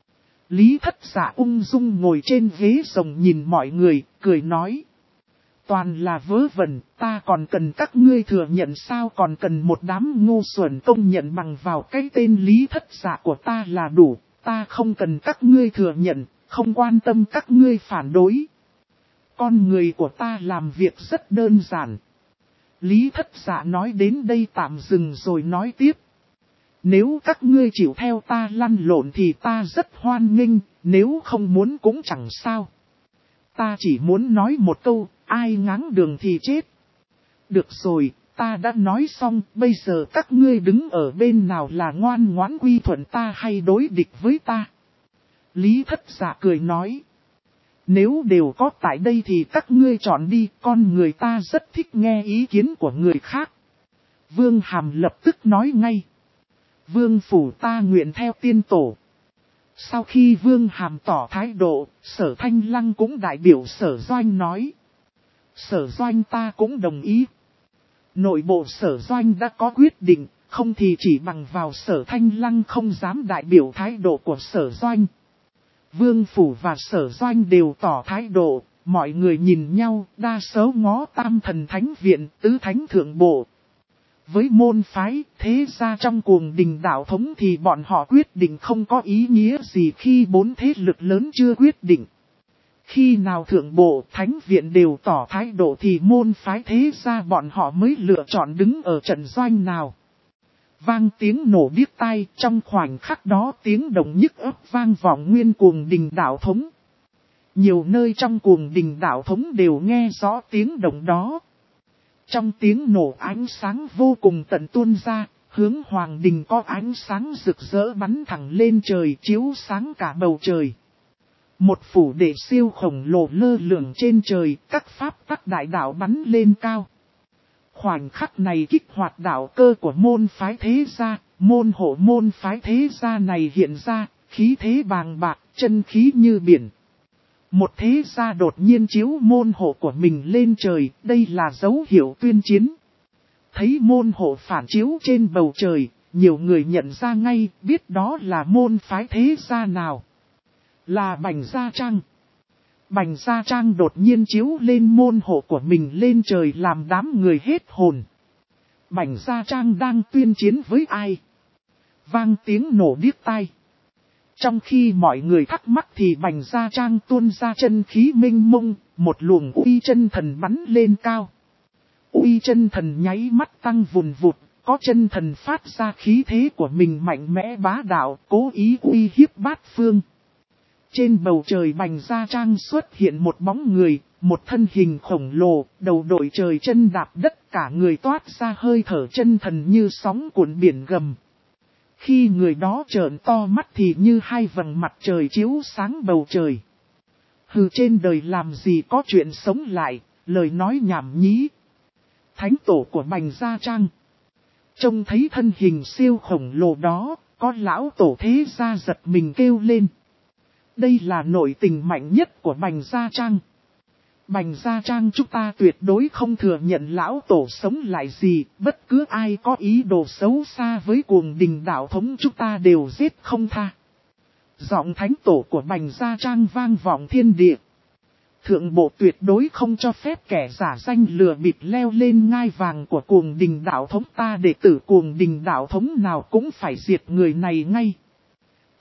Lý Thất Dạ ung dung ngồi trên ghế rồng nhìn mọi người, cười nói. Toàn là vớ vẩn, ta còn cần các ngươi thừa nhận sao, còn cần một đám ngu xuẩn công nhận bằng vào cái tên Lý Thất Dạ của ta là đủ, ta không cần các ngươi thừa nhận, không quan tâm các ngươi phản đối. Con người của ta làm việc rất đơn giản. Lý Thất Dạ nói đến đây tạm dừng rồi nói tiếp. Nếu các ngươi chịu theo ta lăn lộn thì ta rất hoan nghênh, nếu không muốn cũng chẳng sao. Ta chỉ muốn nói một câu, ai ngáng đường thì chết. Được rồi, ta đã nói xong, bây giờ các ngươi đứng ở bên nào là ngoan ngoãn quy thuận ta hay đối địch với ta? Lý Thất Dạ cười nói. Nếu đều có tại đây thì các ngươi chọn đi, con người ta rất thích nghe ý kiến của người khác. Vương Hàm lập tức nói ngay. Vương phủ ta nguyện theo tiên tổ. Sau khi Vương Hàm tỏ thái độ, Sở Thanh Lăng cũng đại biểu Sở Doanh nói. Sở Doanh ta cũng đồng ý. Nội bộ Sở Doanh đã có quyết định, không thì chỉ bằng vào Sở Thanh Lăng không dám đại biểu thái độ của Sở Doanh. Vương phủ và Sở Doanh đều tỏ thái độ, mọi người nhìn nhau, đa số ngó Tam Thần Thánh Viện, Tứ Thánh Thượng Bộ. Với môn phái, thế ra trong cuồng đình đạo thống thì bọn họ quyết định không có ý nghĩa gì khi bốn thế lực lớn chưa quyết định. Khi nào Thượng Bộ, Thánh Viện đều tỏ thái độ thì môn phái thế ra bọn họ mới lựa chọn đứng ở trận doanh nào. Vang tiếng nổ điếc tai, trong khoảnh khắc đó tiếng động nhức ấp vang vọng nguyên cuồng đình đạo thống. Nhiều nơi trong cuồng đình đạo thống đều nghe rõ tiếng động đó. Trong tiếng nổ ánh sáng vô cùng tận tuôn ra, hướng hoàng đình có ánh sáng rực rỡ bắn thẳng lên trời chiếu sáng cả bầu trời. Một phủ đệ siêu khổng lồ lơ lửng trên trời, các pháp các đại đạo bắn lên cao. Khoảnh khắc này kích hoạt đạo cơ của môn phái thế gia, môn hộ môn phái thế gia này hiện ra, khí thế bàng bạc, chân khí như biển. Một thế gia đột nhiên chiếu môn hộ của mình lên trời, đây là dấu hiệu tuyên chiến. Thấy môn hộ phản chiếu trên bầu trời, nhiều người nhận ra ngay, biết đó là môn phái thế gia nào. Là Bành Gia Trang. Bành Gia Trang đột nhiên chiếu lên môn hộ của mình lên trời làm đám người hết hồn. Bành Gia Trang đang tuyên chiến với ai? Vang tiếng nổ điếc tai. Trong khi mọi người thắc mắc thì Bành Gia Trang tuôn ra chân khí minh mông, một luồng uy chân thần bắn lên cao. Uy chân thần nháy mắt tăng vùn vụt, có chân thần phát ra khí thế của mình mạnh mẽ bá đạo, cố ý uy hiếp bát phương. Trên bầu trời Bành Gia Trang xuất hiện một bóng người, một thân hình khổng lồ, đầu đội trời chân đạp đất, cả người toát ra hơi thở chân thần như sóng cuộn biển gầm. Khi người đó trợn to mắt thì như hai vầng mặt trời chiếu sáng bầu trời. Hừ, trên đời làm gì có chuyện sống lại, lời nói nhảm nhí. Thánh tổ của Bành Gia Trang. Trông thấy thân hình siêu khổng lồ đó, có lão tổ thế gia giật mình kêu lên. Đây là nội tình mạnh nhất của Bành Gia Trang. Bành Gia Trang chúng ta tuyệt đối không thừa nhận lão tổ sống lại gì, bất cứ ai có ý đồ xấu xa với cuồng đình đạo thống chúng ta đều giết không tha. Giọng thánh tổ của Bành Gia Trang vang vọng thiên địa. Thượng bộ tuyệt đối không cho phép kẻ giả danh lừa bịp leo lên ngai vàng của cuồng đình đạo thống ta, đệ tử cuồng đình đạo thống nào cũng phải diệt người này ngay.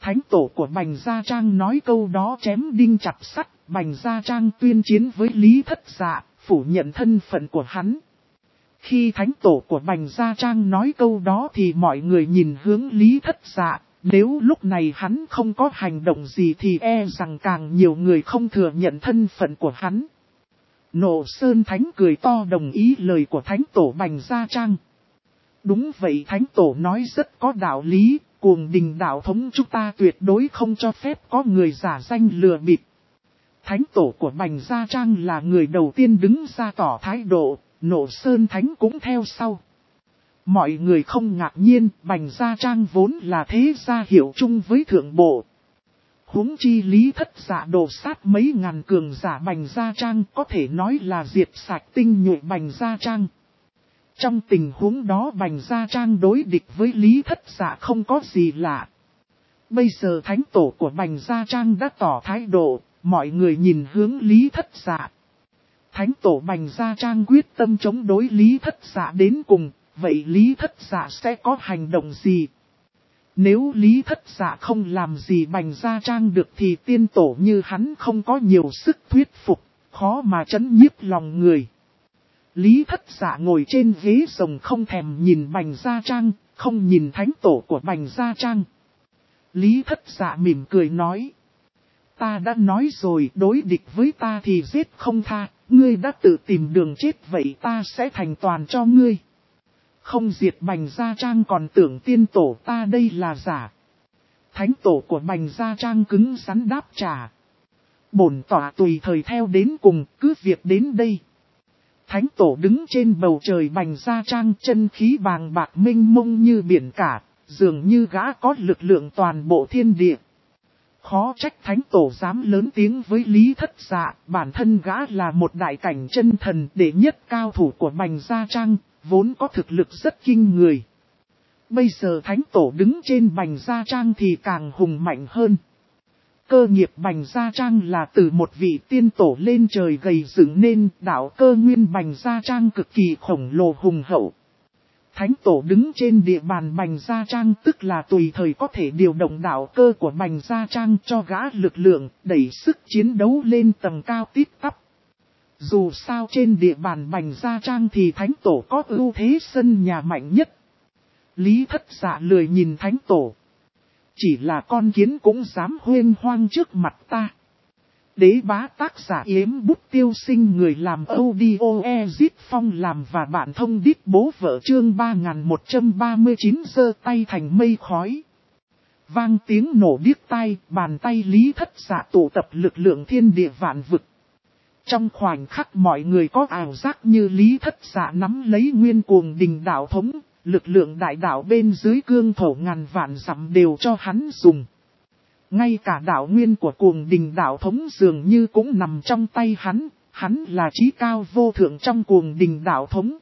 Thánh tổ của Bành Gia Trang nói câu đó chém đinh chặt sắt, Bành Gia Trang tuyên chiến với Lý Thất Dạ, phủ nhận thân phận của hắn. Khi thánh tổ của Bành Gia Trang nói câu đó thì mọi người nhìn hướng Lý Thất Dạ, nếu lúc này hắn không có hành động gì thì e rằng càng nhiều người không thừa nhận thân phận của hắn. Nộ Sơn Thánh cười to đồng ý lời của thánh tổ Bành Gia Trang. Đúng vậy, thánh tổ nói rất có đạo lý, Cuồng Đình đạo thống chúng ta tuyệt đối không cho phép có người giả danh lừa bịp. Thánh tổ của Bành Gia Trang là người đầu tiên đứng ra tỏ thái độ, Nộ Sơn Thánh cũng theo sau. Mọi người không ngạc nhiên, Bành Gia Trang vốn là thế gia hiệu chung với thượng bộ. Huống chi Lý Thất Dạ đổ sát mấy ngàn cường giả Bành Gia Trang, có thể nói là diệt sạch tinh nhuệ Bành Gia Trang. Trong tình huống đó Bành Gia Trang đối địch với Lý Thất Dạ không có gì lạ. Bây giờ thánh tổ của Bành Gia Trang đã tỏ thái độ, mọi người nhìn hướng Lý Thất Dạ. Thánh tổ Bành Gia Trang quyết tâm chống đối Lý Thất Dạ đến cùng, vậy Lý Thất Dạ sẽ có hành động gì? Nếu Lý Thất Dạ không làm gì Bành Gia Trang được thì tiên tổ như hắn không có nhiều sức thuyết phục, khó mà trấn nhiếp lòng người. Lý Thất Dạ ngồi trên ghế rồng không thèm nhìn Bành Gia Trang, không nhìn thánh tổ của Bành Gia Trang. Lý Thất Dạ mỉm cười nói. Ta đã nói rồi, đối địch với ta thì giết không tha, ngươi đã tự tìm đường chết vậy ta sẽ thành toàn cho ngươi. Không diệt Bành Gia Trang còn tưởng tiên tổ ta đây là giả. Thánh tổ của Bành Gia Trang cứng rắn đáp trả. Bổn tỏa tùy thời theo đến cùng, cứ việc đến đây. Thánh tổ đứng trên bầu trời Bành Gia Trang, chân khí bàng bạc mênh mông như biển cả, dường như gã có lực lượng toàn bộ thiên địa. Khó trách thánh tổ dám lớn tiếng với Lý Thất Dạ, bản thân gã là một đại cảnh chân thần đệ nhất cao thủ của Bành Gia Trang, vốn có thực lực rất kinh người. Bây giờ thánh tổ đứng trên Bành Gia Trang thì càng hùng mạnh hơn. Cơ nghiệp Bành Gia Trang là từ một vị tiên tổ lên trời gầy dựng nên, đạo cơ nguyên Bành Gia Trang cực kỳ khổng lồ hùng hậu. Thánh tổ đứng trên địa bàn Bành Gia Trang tức là tùy thời có thể điều động đạo cơ của Bành Gia Trang cho gã lực lượng, đẩy sức chiến đấu lên tầng cao tít tắp. Dù sao trên địa bàn Bành Gia Trang thì thánh tổ có ưu thế sân nhà mạnh nhất. Lý Thất Dạ lười nhìn thánh tổ. Chỉ là con kiến cũng dám huênh hoang trước mặt ta. Đế bá tác giả Yếm Bút Tiêu Sinh, người làm audio Ezit Phong làm và bạn thông đít bố vợ chương 3139 giơ tay thành mây khói. Vang tiếng nổ điếc tai, bàn tay Lý Thất Dạ tụ tập lực lượng thiên địa vạn vực. Trong khoảnh khắc mọi người có ảo giác như Lý Thất Dạ nắm lấy nguyên Cuồng Đình đạo thống, lực lượng đại đạo bên dưới cương thổ ngàn vạn dặm đều cho hắn dùng. Ngay cả đạo nguyên của Cuồng Đình đạo thống dường như cũng nằm trong tay hắn là chí cao vô thượng trong Cuồng Đình đạo thống.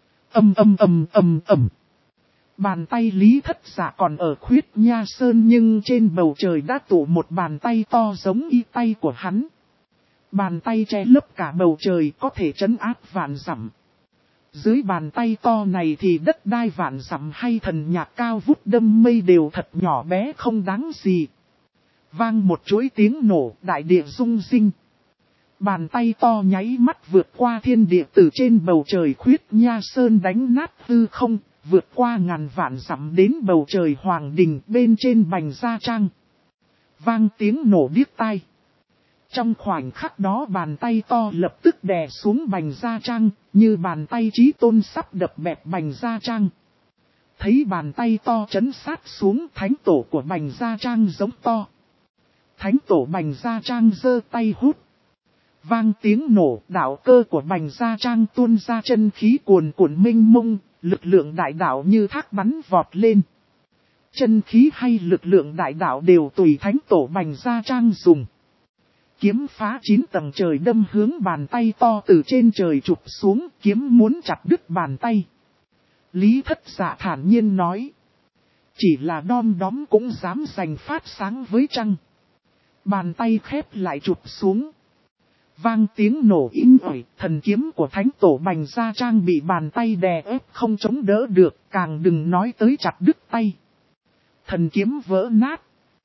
Bàn tay Lý Thất Dạ còn ở Khuyết Nha Sơn nhưng trên bầu trời đã tụ một bàn tay to giống y tay của hắn. Bàn tay che lấp cả bầu trời có thể trấn áp vạn dặm. Dưới bàn tay to này thì đất đai vạn dặm hay thần nhạc cao vút đâm mây đều thật nhỏ bé không đáng gì. Vang một chuỗi tiếng nổ, đại địa rung rinh. Bàn tay to nháy mắt vượt qua thiên địa từ trên bầu trời Khuyết Nha Sơn đánh nát hư không, vượt qua ngàn vạn dặm đến bầu trời Hoàng Đình bên trên Bành Gia Trang. Vang tiếng nổ điếc tai. Trong khoảnh khắc đó bàn tay to lập tức đè xuống Bành Gia Trang, như bàn tay Chí Tôn sắp đập bẹp Bành Gia Trang. Thấy bàn tay to trấn sát xuống, thánh tổ của Bành Gia Trang giống to. Thánh tổ Bành Gia Trang giơ tay hút. Vang tiếng nổ, đạo cơ của Bành Gia Trang tuôn ra chân khí cuồn cuộn mênh mông, lực lượng đại đạo như thác bắn vọt lên. Chân khí hay lực lượng đại đạo đều tùy thánh tổ Bành Gia Trang dùng. Kiếm phá 9 tầng trời đâm hướng bàn tay to từ trên trời chụp xuống, kiếm muốn chặt đứt bàn tay. Lý Thất Dạ thản nhiên nói. Chỉ là đom đóm cũng dám giành phát sáng với trăng. Bàn tay khép lại chụp xuống. Vang tiếng nổ inh ỏi, thần kiếm của thánh tổ Bành Gia Trang bị bàn tay đè ép không chống đỡ được, càng đừng nói tới chặt đứt tay. Thần kiếm vỡ nát.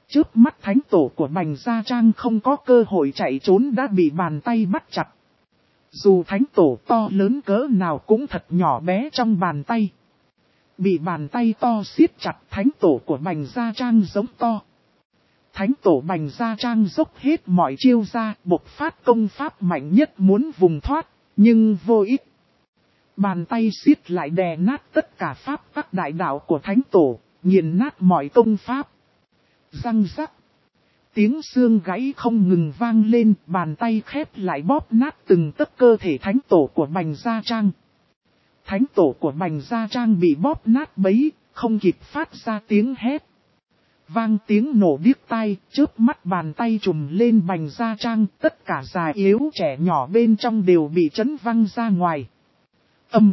Chớp mắt thánh tổ của Bành Gia Trang không có cơ hội chạy trốn đã bị bàn tay bắt chặt. Dù thánh tổ to lớn cỡ nào cũng thật nhỏ bé trong bàn tay. Bị bàn tay to siết chặt, thánh tổ của Bành Gia Trang giống to. Thánh tổ Bành Gia Trang dốc hết mọi chiêu ra, bộc phát công pháp mạnh nhất muốn vùng thoát, nhưng vô ích. Bàn tay siết lại đè nát tất cả pháp các đại đạo của thánh tổ, nghiền nát mọi công pháp. Răng rắc. Tiếng xương gãy không ngừng vang lên, bàn tay khép lại bóp nát từng tấc cơ thể thánh tổ của Bành Gia Trang. Thánh tổ của Bành Gia Trang bị bóp nát bấy, không kịp phát ra tiếng hét. Vang tiếng nổ điếc tai, chớp mắt bàn tay trùm lên Bành Gia Trang, tất cả già yếu trẻ nhỏ bên trong đều bị chấn văng ra ngoài. Ầm.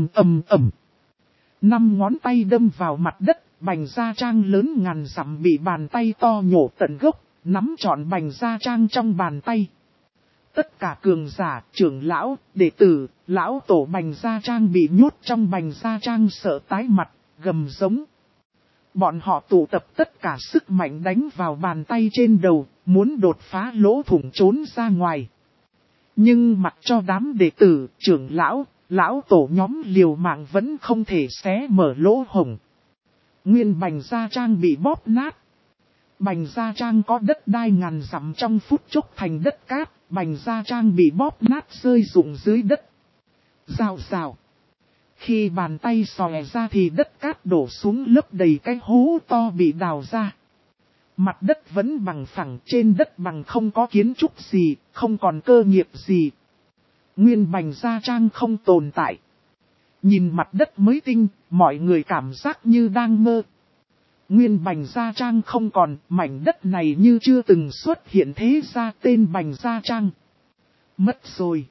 5 ngón tay đâm vào mặt đất, Bành Gia Trang lớn ngàn dặm bị bàn tay to nhổ tận gốc, nắm trọn Bành Gia Trang trong bàn tay. Tất cả cường giả, trưởng lão, đệ tử, lão tổ Bành Gia Trang bị nhốt trong Bành Gia Trang sợ tái mặt, gầm giống. Bọn họ tụ tập tất cả sức mạnh đánh vào bàn tay trên đầu, muốn đột phá lỗ thủng trốn ra ngoài. Nhưng mặc cho đám đệ tử, trưởng lão, lão tổ nhóm liều mạng vẫn không thể xé mở lỗ hổng. Nguyên Bành Gia Trang bị bóp nát. Bành Gia Trang có đất đai ngàn dặm trong phút chốc thành đất cát, Bành Gia Trang bị bóp nát rơi rụng dưới đất. Rào rào. Khi bàn tay xòe ra thì đất cát đổ xuống lấp đầy cái hố to bị đào ra. Mặt đất vẫn bằng phẳng, trên đất bằng không có kiến trúc gì, không còn cơ nghiệp gì. Nguyên Bành Gia Trang không tồn tại. Nhìn mặt đất mới tinh, mọi người cảm giác như đang mơ. Nguyên Bành Gia Trang không còn, mảnh đất này như chưa từng xuất hiện thế ra tên Bành Gia Trang. Mất rồi.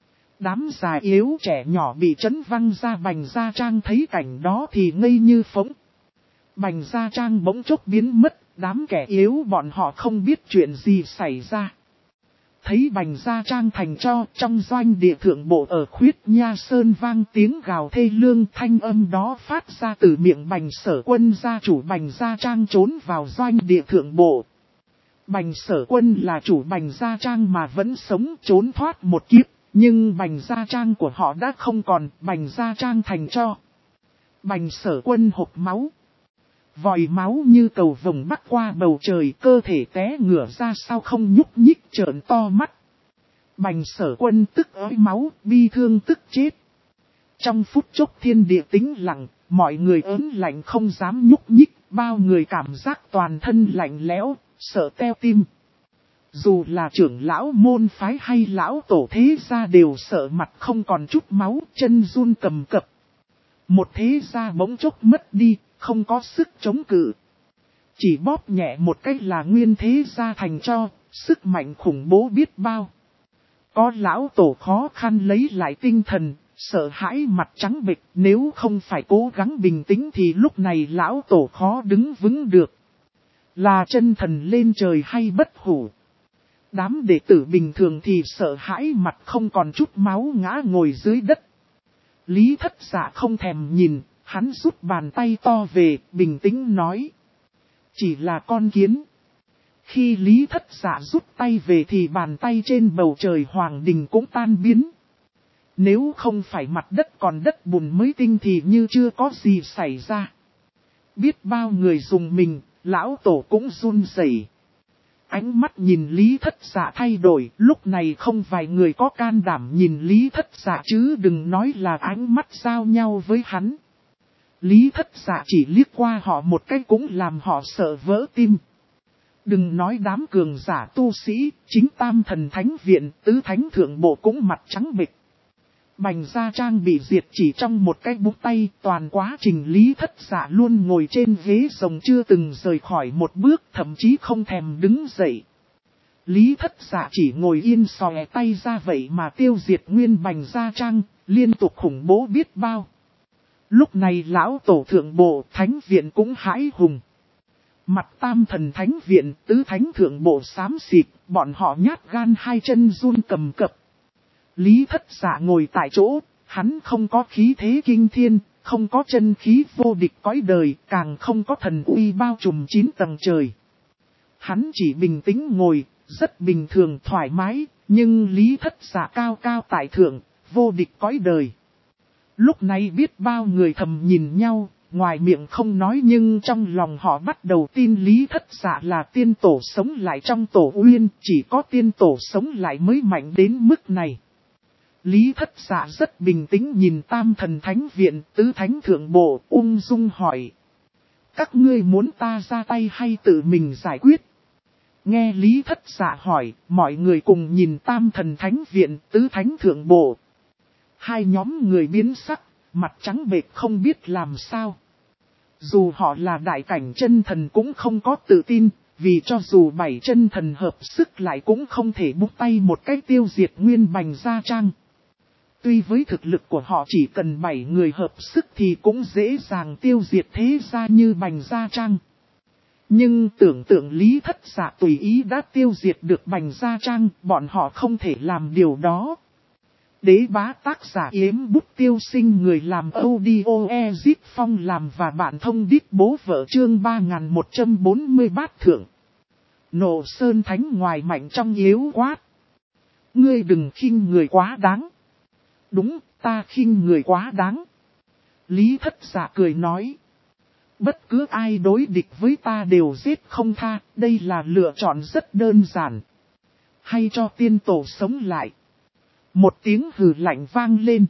Đám già yếu trẻ nhỏ bị chấn văng ra Bành Gia Trang thấy cảnh đó thì ngây như phỗng. Bành Gia Trang bỗng chốc biến mất, đám kẻ yếu bọn họ không biết chuyện gì xảy ra. Thấy Bành Gia Trang thành tro, trong doanh địa thượng bộ ở Khuyết Nha Sơn vang tiếng gào thê lương, thanh âm đó phát ra từ miệng Bành Sở Quân, gia chủ Bành Gia Trang trốn vào doanh địa thượng bộ. Bành Sở Quân là chủ Bành Gia Trang mà vẫn sống, trốn thoát một kiếp, nhưng Bành Gia Trang của họ đã không còn, Bành Gia Trang thành tro. Bành Sở Quân hộc máu. Vòi máu như cầu vồng bắc qua bầu trời, cơ thể té ngửa ra sau không nhúc nhích, trợn to mắt. Bành Sở Quân tức ói máu, bi thương tức chết. Trong phút chốc thiên địa tĩnh lặng, mọi người ớn lạnh không dám nhúc nhích, bao người cảm giác toàn thân lạnh lẽo, sợ teo tim. Dù là trưởng lão môn phái hay lão tổ thế gia đều sợ mặt không còn chút máu, chân run cầm cập. Một thế gia bỗng chốc mất đi, không có sức chống cự. Chỉ bóp nhẹ một cách là nguyên thế gia thành tro, sức mạnh khủng bố biết bao. Có lão tổ khó khăn lấy lại tinh thần, sợ hãi mặt trắng bệch, nếu không phải cố gắng bình tĩnh thì lúc này lão tổ khó đứng vững được. Là chân thần lên trời hay bất hủ. Đám đệ tử bình thường thì sợ hãi mặt không còn chút máu ngã ngồi dưới đất. Lý Thất Dạ không thèm nhìn, hắn rút bàn tay to về, bình tĩnh nói. Chỉ là con kiến. Khi Lý Thất Dạ rút tay về thì bàn tay trên bầu trời hoàng đình cũng tan biến. Nếu không phải mặt đất còn đất bùn mới tinh thì như chưa có gì xảy ra. Biết bao người dùng mình, lão tổ cũng run rẩy. Ánh mắt nhìn Lý Thất Dạ thay đổi, lúc này không vài người có can đảm nhìn Lý Thất Dạ chứ đừng nói là ánh mắt giao nhau với hắn. Lý Thất Dạ chỉ liếc qua họ một cái cũng làm họ sợ vỡ tim. Đừng nói đám cường giả tu sĩ, chính Tam Thần Thánh Viện, Tứ Thánh Thượng Bộ cũng mặt trắng bệch. Bành Gia Trang bị diệt chỉ trong một cái búng tay, toàn quá trình Lý Thất Dạ luôn ngồi trên ghế rồng chưa từng rời khỏi một bước, thậm chí không thèm đứng dậy. Lý Thất Dạ chỉ ngồi yên xòe tay ra vậy mà tiêu diệt nguyên Bành Gia Trang, liên tục khủng bố biết bao. Lúc này lão tổ thượng bộ Thánh Viện cũng hãi hùng. Mặt Tam Thần Thánh Viện, Tứ Thánh Thượng Bộ xám xịt, bọn họ nhát gan hai chân run cầm cập. Lý Thất Dạ ngồi tại chỗ, hắn không có khí thế kinh thiên, không có chân khí vô địch cõi đời, càng không có thần uy bao trùm 9 tầng trời. Hắn chỉ bình tĩnh ngồi, rất bình thường thoải mái, nhưng Lý Thất Dạ cao cao tại thượng, vô địch cõi đời. Lúc này biết bao người thầm nhìn nhau, ngoài miệng không nói nhưng trong lòng họ bắt đầu tin Lý Thất Dạ là tiên tổ sống lại trong tổ uyên, chỉ có tiên tổ sống lại mới mạnh đến mức này. Lý Thất Dạ rất bình tĩnh nhìn Tam Thần Thánh Viện, Tứ Thánh Thượng Bộ, ung dung hỏi. Các ngươi muốn ta ra tay hay tự mình giải quyết? Nghe Lý Thất Dạ hỏi, mọi người cùng nhìn Tam Thần Thánh Viện, Tứ Thánh Thượng Bộ. Hai nhóm người biến sắc, mặt trắng bệch không biết làm sao. Dù họ là đại cảnh chân thần cũng không có tự tin, vì cho dù 7 chân thần hợp sức lại cũng không thể búng tay một cách tiêu diệt nguyên Bành Gia Trang. Tuy với thực lực của họ chỉ cần 7 người hợp sức thì cũng dễ dàng tiêu diệt thế gia như Bành Gia Trang. Nhưng tưởng tượng Lý Thất Dạ tùy ý đã tiêu diệt được Bành Gia Trang, bọn họ không thể làm điều đó. Đế bá tác giả Yếm Bút Tiêu Sinh, người làm audio Ezip Phong làm và bạn thông đít bố vợ chương 3140 bát thượng. Nộ Sơn Thánh ngoài mạnh trong yếu quát. Ngươi đừng khinh người quá đáng. Đúng, ta khinh người quá đáng. Lý Thất Dạ cười nói. Bất cứ ai đối địch với ta đều giết không tha, đây là lựa chọn rất đơn giản. Hay cho tiên tổ sống lại. Một tiếng hừ lạnh vang lên.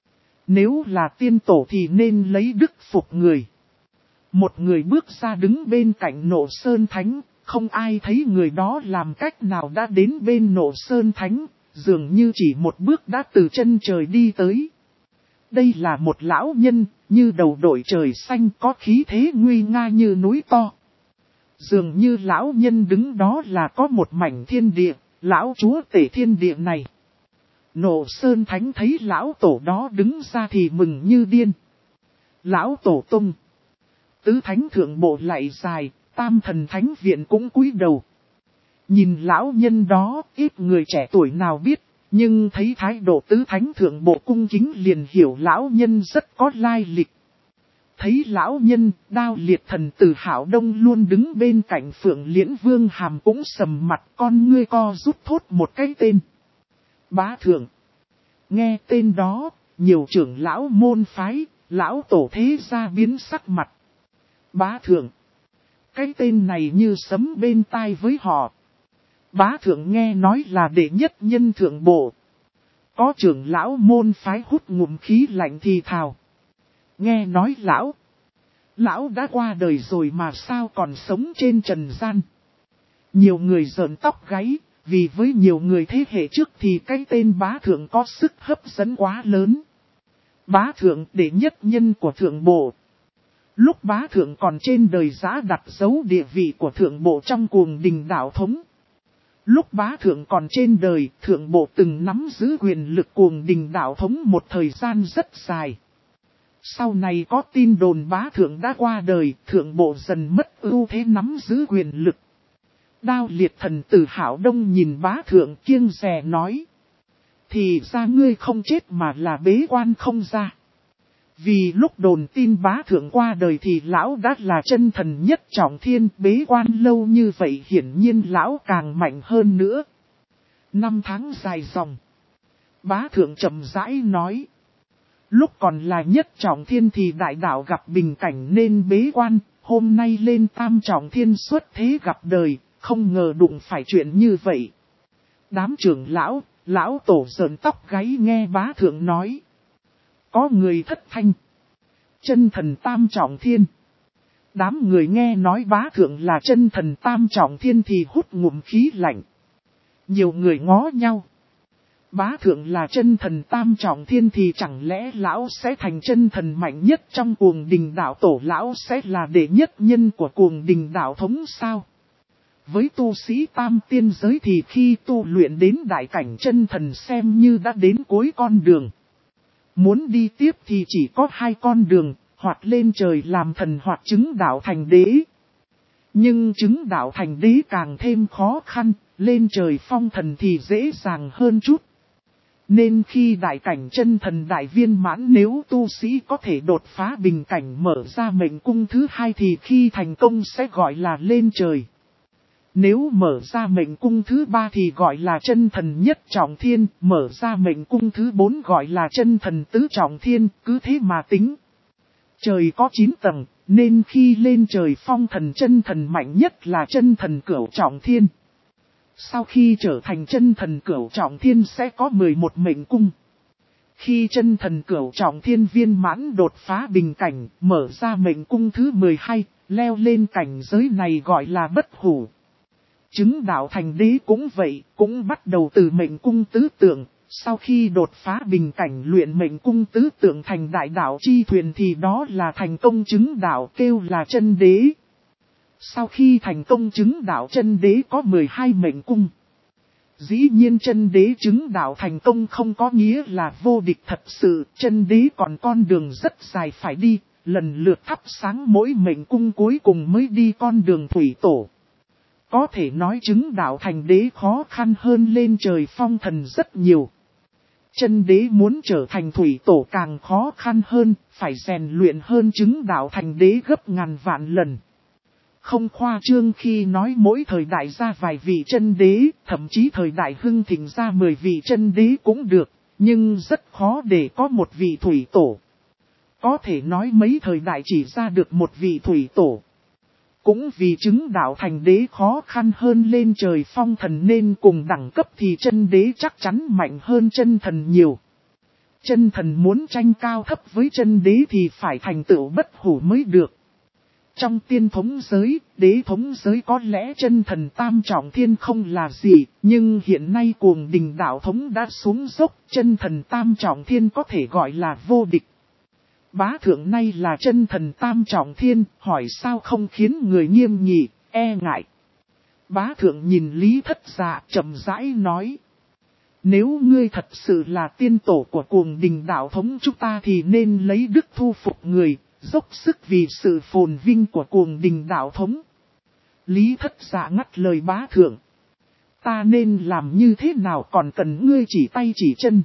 Nếu là tiên tổ thì nên lấy đức phục người. Một người bước ra đứng bên cạnh Nộ Sơn Thánh, không ai thấy người đó làm cách nào đã đến bên Nộ Sơn Thánh, dường như chỉ một bước đã từ chân trời đi tới. Đây là một lão nhân, như đầu đội trời xanh có khí thế nguy nga như núi to. Dường như lão nhân đứng đó là có một mảnh thiên địa, lão chúa tể thiên địa này. Nộ Sơn Thánh thấy lão tổ đó đứng ra thì mừng như điên. Lão tổ tung. Tứ Thánh Thượng Bộ lạy dài, Tam Thần Thánh Viện cũng cúi đầu. Nhìn lão nhân đó, ít người trẻ tuổi nào biết, nhưng thấy thái độ Tứ Thánh Thượng Bộ cung kính liền hiểu lão nhân rất có lai lịch. Thấy lão nhân, Đao Liệt Thần Tử Hạo Đông luôn đứng bên cạnh Phượng Liễn Vương Hàm cũng sầm mặt, con ngươi co rút thốt một cái tên. Bá Thượng. Nghe tên đó, nhiều trưởng lão môn phái, lão tổ thế gia biến sắc mặt. Bá Thượng. Cái tên này như sấm bên tai với họ. Bá Thượng nghe nói là đệ nhất nhân thượng bộ. Có trưởng lão môn phái hút ngụm khí lạnh thì thào. Nghe nói lão đã qua đời rồi mà sao còn sống trên trần gian. Nhiều người rợn tóc gáy, vì với nhiều người thế hệ trước thì cái tên Bá Thượng có sức hấp dẫn quá lớn. Bá Thượng đệ nhất nhân của thượng bộ. Lúc Bá Thượng còn trên đời giã đặt dấu địa vị của thượng bộ trong cuồng đình đạo thống. Lúc Bá Thượng còn trên đời, thượng bộ từng nắm giữ quyền lực cuồng đình đạo thống một thời gian rất dài. Sau này có tin đồn Bá Thượng đã qua đời, thượng bộ dần mất ưu thế nắm giữ quyền lực. Đao Liệt Thần Tử Hạo Đông nhìn Bá Thượng kiêng dè nói. Thì ra ngươi không chết mà là bế quan không ra. Vì lúc đồn tin Bá Thượng qua đời thì lão đã là chân thần nhất trọng thiên, bế quan lâu như vậy hiển nhiên lão càng mạnh hơn nữa. 5 tháng dài dòng. Bá Thượng chậm rãi nói. Lúc còn là nhất trọng thiên thì đại đạo gặp bình cảnh nên bế quan, hôm nay lên tam trọng thiên xuất thế gặp đời, không ngờ đụng phải chuyện như vậy. Đám trưởng lão tổ sờn tóc gáy nghe Bá Thượng nói. Có người thất thanh. Chân thần tam trọng thiên. Đám người nghe nói Bá Thượng là chân thần tam trọng thiên thì hút ngụm khí lạnh. Nhiều người ngó nhau. Bá Thượng là chân thần tam trọng thiên thì chẳng lẽ lão sẽ thành chân thần mạnh nhất trong cuồng đình đạo tổ, lão sẽ là đệ nhất nhân của cuồng đình đạo thống sao? Với tu sĩ tam tiên giới thì khi tu luyện đến đại cảnh chân thần xem như đã đến cuối con đường. Muốn đi tiếp thì chỉ có 2 con đường, hoặc lên trời làm thần hoặc chứng đạo thành đế. Nhưng chứng đạo thành đế càng thêm khó khăn, lên trời phong thần thì dễ dàng hơn chút. Nên khi đại cảnh chân thần đại viên mãn, nếu tu sĩ có thể đột phá bình cảnh mở ra mệnh cung thứ 2 thì khi thành công sẽ gọi là lên trời. Nếu mở ra mệnh cung thứ 3 thì gọi là chân thần nhất trọng thiên, mở ra mệnh cung thứ 4 gọi là chân thần tứ trọng thiên, cứ thế mà tính. Trời có 9 tầng, nên khi lên trời phong thần chân thần mạnh nhất là chân thần cửu trọng thiên. Sau khi trở thành chân thần cửu trọng thiên sẽ có 11 mệnh cung. Khi chân thần cửu trọng thiên viên mãn đột phá bình cảnh, mở ra mệnh cung thứ 12, leo lên cảnh giới này gọi là bất hủ. Chứng đạo thành đế cũng vậy, cũng bắt đầu từ mệnh cung tứ tượng, sau khi đột phá bình cảnh luyện mệnh cung tứ tượng thành đại đạo chi thuyền thì đó là thành công chứng đạo kêu là chân đế. Sau khi thành công chứng đạo chân đế có 12 mệnh cung. Dĩ nhiên chân đế chứng đạo thành công không có nghĩa là vô địch thật sự, chân đế còn con đường rất dài phải đi, lần lượt thắp sáng mỗi mệnh cung cuối cùng mới đi con đường thủy tổ. Có thể nói chứng đạo thành đế khó khăn hơn lên trời phong thần rất nhiều. Chân đế muốn trở thành thủy tổ càng khó khăn hơn, phải rèn luyện hơn chứng đạo thành đế gấp ngàn vạn lần. Không khoa trương khi nói mỗi thời đại ra vài vị chân đế, thậm chí thời đại hưng thịnh ra 10 vị chân đế cũng được, nhưng rất khó để có một vị thủy tổ. Có thể nói mấy thời đại chỉ ra được một vị thủy tổ. Cũng vì chứng đạo thành đế khó khăn hơn lên trời phong thần nên cùng đẳng cấp thì chân đế chắc chắn mạnh hơn chân thần nhiều. Chân thần muốn tranh cao thấp với chân đế thì phải thành tựu bất hủ mới được. Trong tiên thống giới, đế thống giới có lẽ chân thần tam trọng thiên không là gì, nhưng hiện nay cuồng đình đạo thống đã xuống dốc, chân thần tam trọng thiên có thể gọi là vô địch. Bá thượng nay là chân thần tam trọng thiên, hỏi sao không khiến người nghiêm nghị, e ngại. Bá thượng nhìn Lý Thất Dạ chậm rãi nói. Nếu ngươi thật sự là tiên tổ của cuồng đình đạo thống chúng ta thì nên lấy đức thu phục người, dốc sức vì sự phồn vinh của cuồng đình đạo thống. Lý Thất Dạ ngắt lời bá thượng. Ta nên làm như thế nào còn cần ngươi chỉ tay chỉ chân.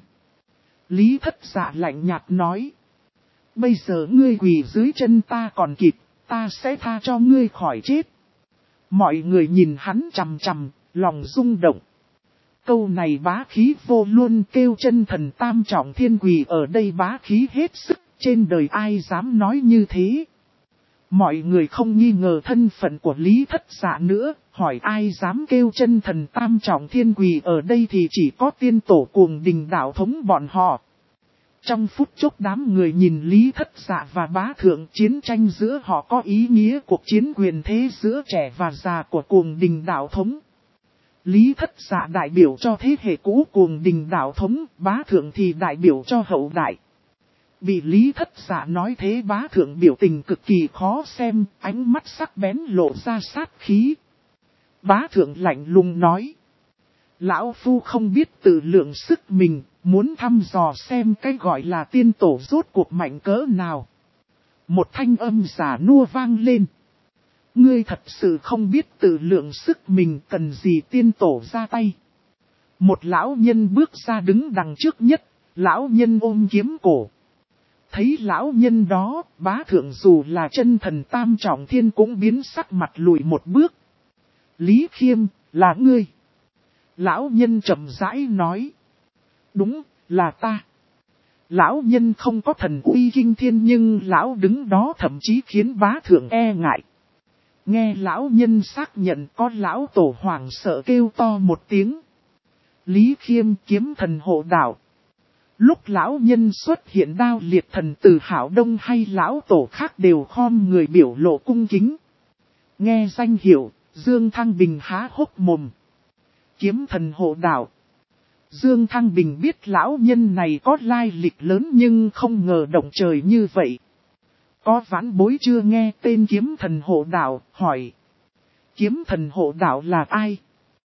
Lý Thất Dạ lạnh nhạt nói. Bây giờ ngươi quỳ dưới chân ta còn kịp, ta sẽ tha cho ngươi khỏi chết. Mọi người nhìn hắn chằm chằm, lòng rung động. Câu này bá khí vô luôn kêu chân thần tam trọng thiên quỳ ở đây bá khí hết sức, trên đời ai dám nói như thế. Mọi người không nghi ngờ thân phận của Lý Thất Dạ nữa, hỏi ai dám kêu chân thần tam trọng thiên quỳ ở đây thì chỉ có tiên tổ cuồng đình đạo thống bọn họ. Trong phút chốc đám người nhìn Lý Thất Dạ và bá thượng chiến tranh giữa họ có ý nghĩa cuộc chiến quyền thế giữa trẻ và già của cuồng đình đạo thống. Lý Thất Dạ đại biểu cho thế hệ cũ cuồng đình đạo thống, bá thượng thì đại biểu cho hậu đại. Bị Lý Thất Dạ nói thế bá thượng biểu tình cực kỳ khó xem, ánh mắt sắc bén lộ ra sát khí. Bá thượng lạnh lùng nói. Lão Phu không biết tự lượng sức mình, muốn thăm dò xem cái gọi là tiên tổ rốt cuộc mạnh cỡ nào. Một thanh âm giả nua vang lên. Ngươi thật sự không biết tự lượng sức mình cần gì tiên tổ ra tay. Một lão nhân bước ra đứng đằng trước nhất, lão nhân ôm kiếm cổ. Thấy lão nhân đó, bá thượng dù là chân thần tam trọng thiên cũng biến sắc mặt lùi một bước. Lý Khiêm, là ngươi. Lão nhân chậm rãi nói. Đúng, là ta. Lão nhân không có thần uy kinh thiên nhưng lão đứng đó thậm chí khiến bá thượng e ngại. Nghe lão nhân xác nhận có lão tổ hoàng sợ kêu to một tiếng. Lý Khiêm kiếm thần hộ đạo. Lúc lão nhân xuất hiện đao liệt thần từ Hảo Đông hay lão tổ khác đều khom người biểu lộ cung kính. Nghe danh hiệu, Dương Thăng Bình há hốc mồm. Kiếm thần hộ đạo. Dương Thăng Bình biết lão nhân này có lai lịch lớn nhưng không ngờ động trời như vậy. Có vãn bối chưa nghe tên kiếm thần hộ đạo, hỏi. Kiếm thần hộ đạo là ai?